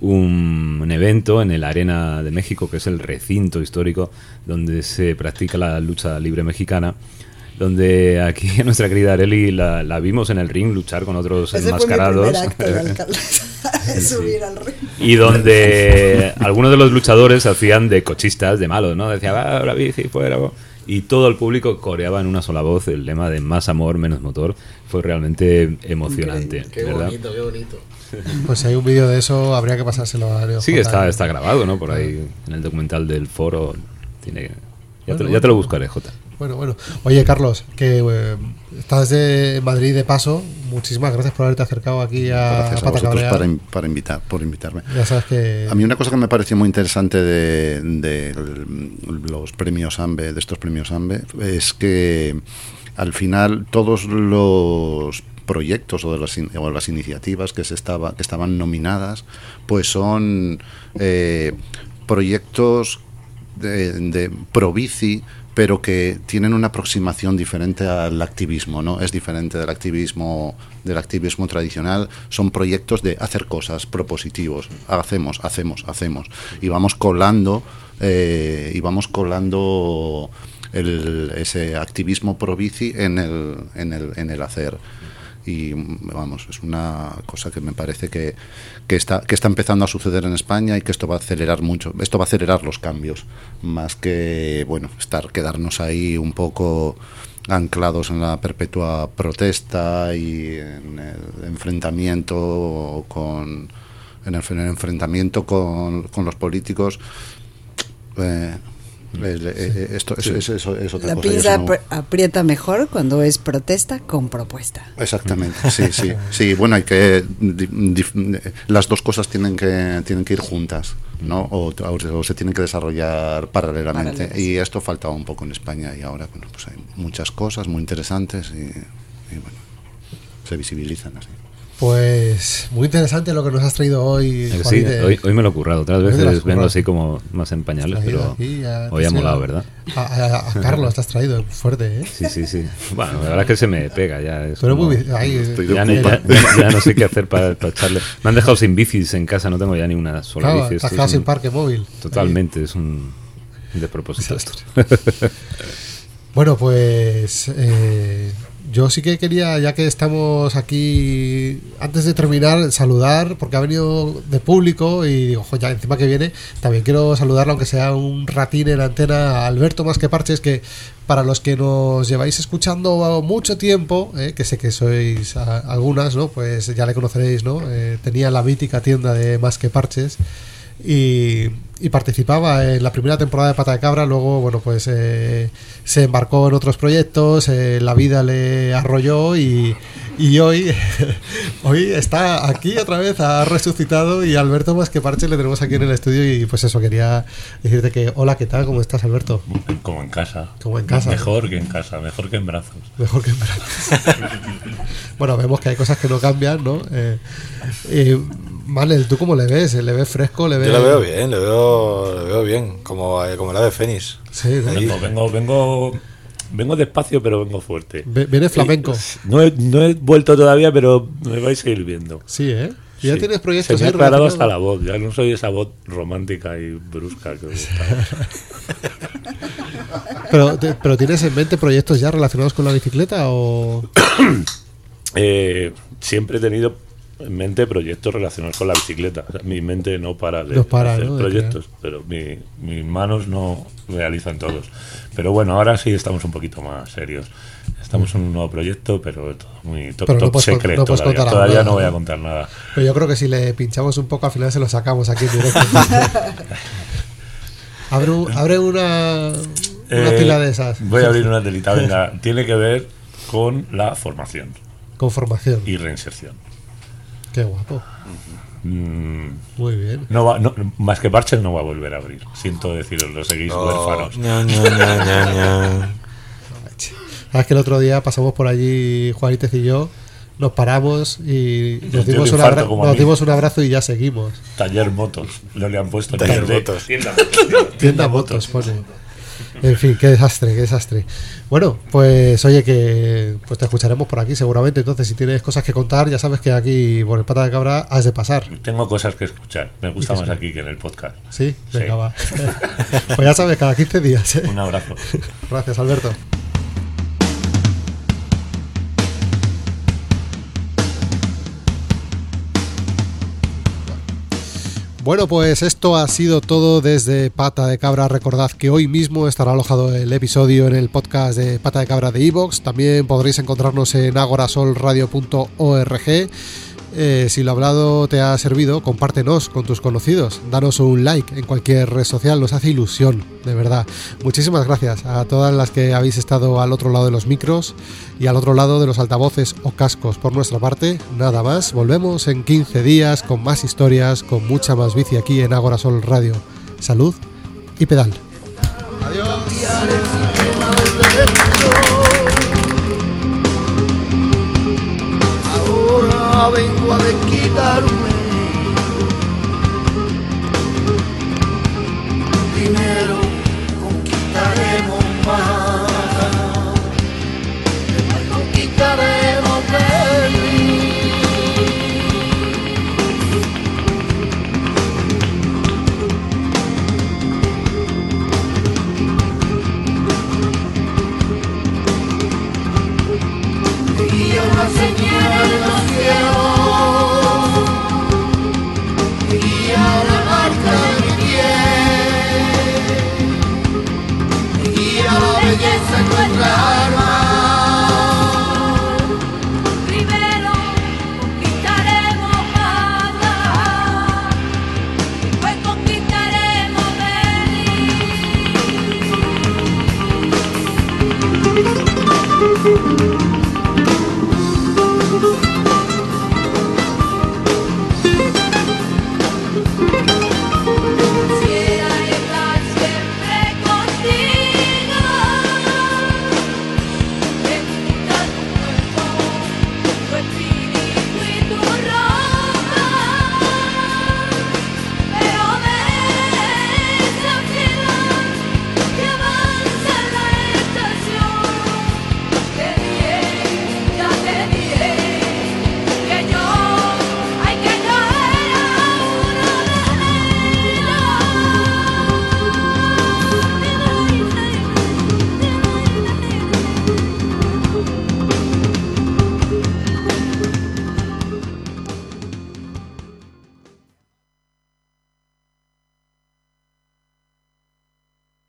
un evento en el Arena de México, que es el recinto histórico donde se practica la lucha libre mexicana, donde aquí nuestra querida Arely la vimos en el ring luchar con otros enmascarados. Ese fue mi primer acto de alcaldesa, subir al ring. Y donde algunos de los luchadores hacían de cochistas, de malos, ¿no? Decía, va, la bici, fuera. Y todo el público coreaba en una sola voz el lema de más amor, menos motor. Fue realmente emocionante. Qué ¿verdad? bonito, qué bonito. Pues si hay un vídeo de eso, habría que pasárselo a Leo. Sí, está grabado, ¿no? Por ahí, en el documental del foro. Ya te lo buscaré, Jota. Bueno. Oye, Carlos, que estás de Madrid de paso. Muchísimas gracias por haberte acercado aquí a Gracias a Pata vosotros Cabrea. por invitarme. Ya sabes que... A mí una cosa que me pareció muy interesante de los premios AMBE, de estos premios AMBE, es que al final todos los proyectos o las iniciativas que estaban nominadas, pues son proyectos de pro bici, pero que tienen una aproximación diferente al activismo, ¿no? Es diferente del activismo tradicional. Son proyectos de hacer cosas, propositivos. Hacemos. Y vamos colando ese activismo pro bici en el hacer. Y vamos, es una cosa que me parece que está empezando a suceder en España y que esto va a acelerar mucho. Esto va a acelerar los cambios, más que quedarnos ahí un poco anclados en la perpetua protesta y en el enfrentamiento con los políticos. Esto es otra la cosa. pinza aprieta mejor cuando es protesta con propuesta. Exactamente, sí. Bueno, hay que las dos cosas tienen que ir juntas, ¿no? O se tienen que desarrollar paralelamente. Y esto faltaba un poco en España y ahora, bueno, pues hay muchas cosas muy interesantes y bueno, se visibilizan así. Pues muy interesante lo que nos has traído hoy. Sí, hoy me lo he currado. Otras veces vengo así como más en pañales, pero hoy ha molado, ¿verdad? A Carlos te has traído, fuerte, ¿eh? Sí. Bueno, la verdad es que se me pega ya. Pero muy bien. Ya no sé qué hacer para echarle. Me han dejado sin bicis en casa, no tengo ya ni una sola bici. Te has quedado sin parque móvil. Totalmente, ahí. Es un despropósito esto. Bueno, pues... yo sí que quería, ya que estamos aquí, antes de terminar, saludar, porque ha venido de público y digo, ya encima que viene, también quiero saludarlo, aunque sea un ratín en antena, a Alberto Más que Parches, que para los que nos lleváis escuchando mucho tiempo, que sé que sois algunas, ¿no? Pues ya le conoceréis, ¿no? Tenía la mítica tienda de Más que Parches y participaba en la primera temporada de Pata de Cabra. Luego, bueno, pues se embarcó en otros proyectos, la vida le arrolló y hoy está aquí otra vez, ha resucitado, y Alberto Más que Parche le tenemos aquí en el estudio. Y pues eso, quería decirte que hola, ¿qué tal? ¿Cómo estás, Alberto? Como en casa. Mejor que en casa, mejor que en brazos. Bueno, vemos que hay cosas que no cambian, ¿no? Manel, ¿tú cómo le ves? ¿Le ves fresco? Yo le veo bien, le veo bien, como el ave fénix. Sí, vengo despacio, pero vengo fuerte. Viene flamenco. No he vuelto todavía, pero me vais a ir viendo. Sí, ¿eh? ¿Y ya tienes proyectos? Se me ha aclarado hasta la voz, ya no soy esa voz romántica y brusca que me gustaba. ¿Pero tienes en mente proyectos ya relacionados con la bicicleta o...? Siempre he tenido en mente proyectos relacionados con la bicicleta. O sea, mi mente no para de hacer proyectos, pero mis manos no realizan todos. Pero bueno, ahora sí estamos un poquito más serios. Estamos en un nuevo proyecto, pero todo muy top secreto. Todavía no voy a contar nada. Pero yo creo que si le pinchamos un poco, al final se lo sacamos aquí en directo. Abre una pila de esas. Voy a abrir una telita. Venga, tiene que ver con la formación. Con formación. Y reinserción. Qué guapo. Muy bien. Más que parches no va a volver a abrir. Siento deciros, lo seguís huérfanos. Sabes que el otro día pasamos por allí, Juanítez y yo, nos paramos y nos dimos un abrazo y ya seguimos. Taller Motos, lo le han puesto. Taller Motos. Tienda Motos, pone. En fin, qué desastre. Bueno, pues oye, que pues te escucharemos por aquí seguramente. Entonces, si tienes cosas que contar, ya sabes que aquí por el Pata de Cabra has de pasar. Tengo cosas que escuchar. Me gusta más aquí que en el podcast. Sí, venga, va. Pues ya sabes, cada 15 días. Un abrazo. Gracias, Alberto. Bueno, pues esto ha sido todo desde Pata de Cabra. Recordad que hoy mismo estará alojado el episodio en el podcast de Pata de Cabra de iVoox. También podréis encontrarnos en agorasolradio.org. Si lo hablado te ha servido, compártenos con tus conocidos. Danos un like en cualquier red social, nos hace ilusión, de verdad. Muchísimas gracias a todas las que habéis estado al otro lado de los micros y al otro lado de los altavoces o cascos. Por nuestra parte, nada más. Volvemos en 15 días con más historias, con mucha más bici aquí en Agora Sol Radio. Salud y pedal. Adiós. Vengo a desquitarme. Dinero conquistaremos más. Conquistaremos y una señal de los cielos. Nuestra alma. Primero conquistaremos Pata, después conquistaremos Belice.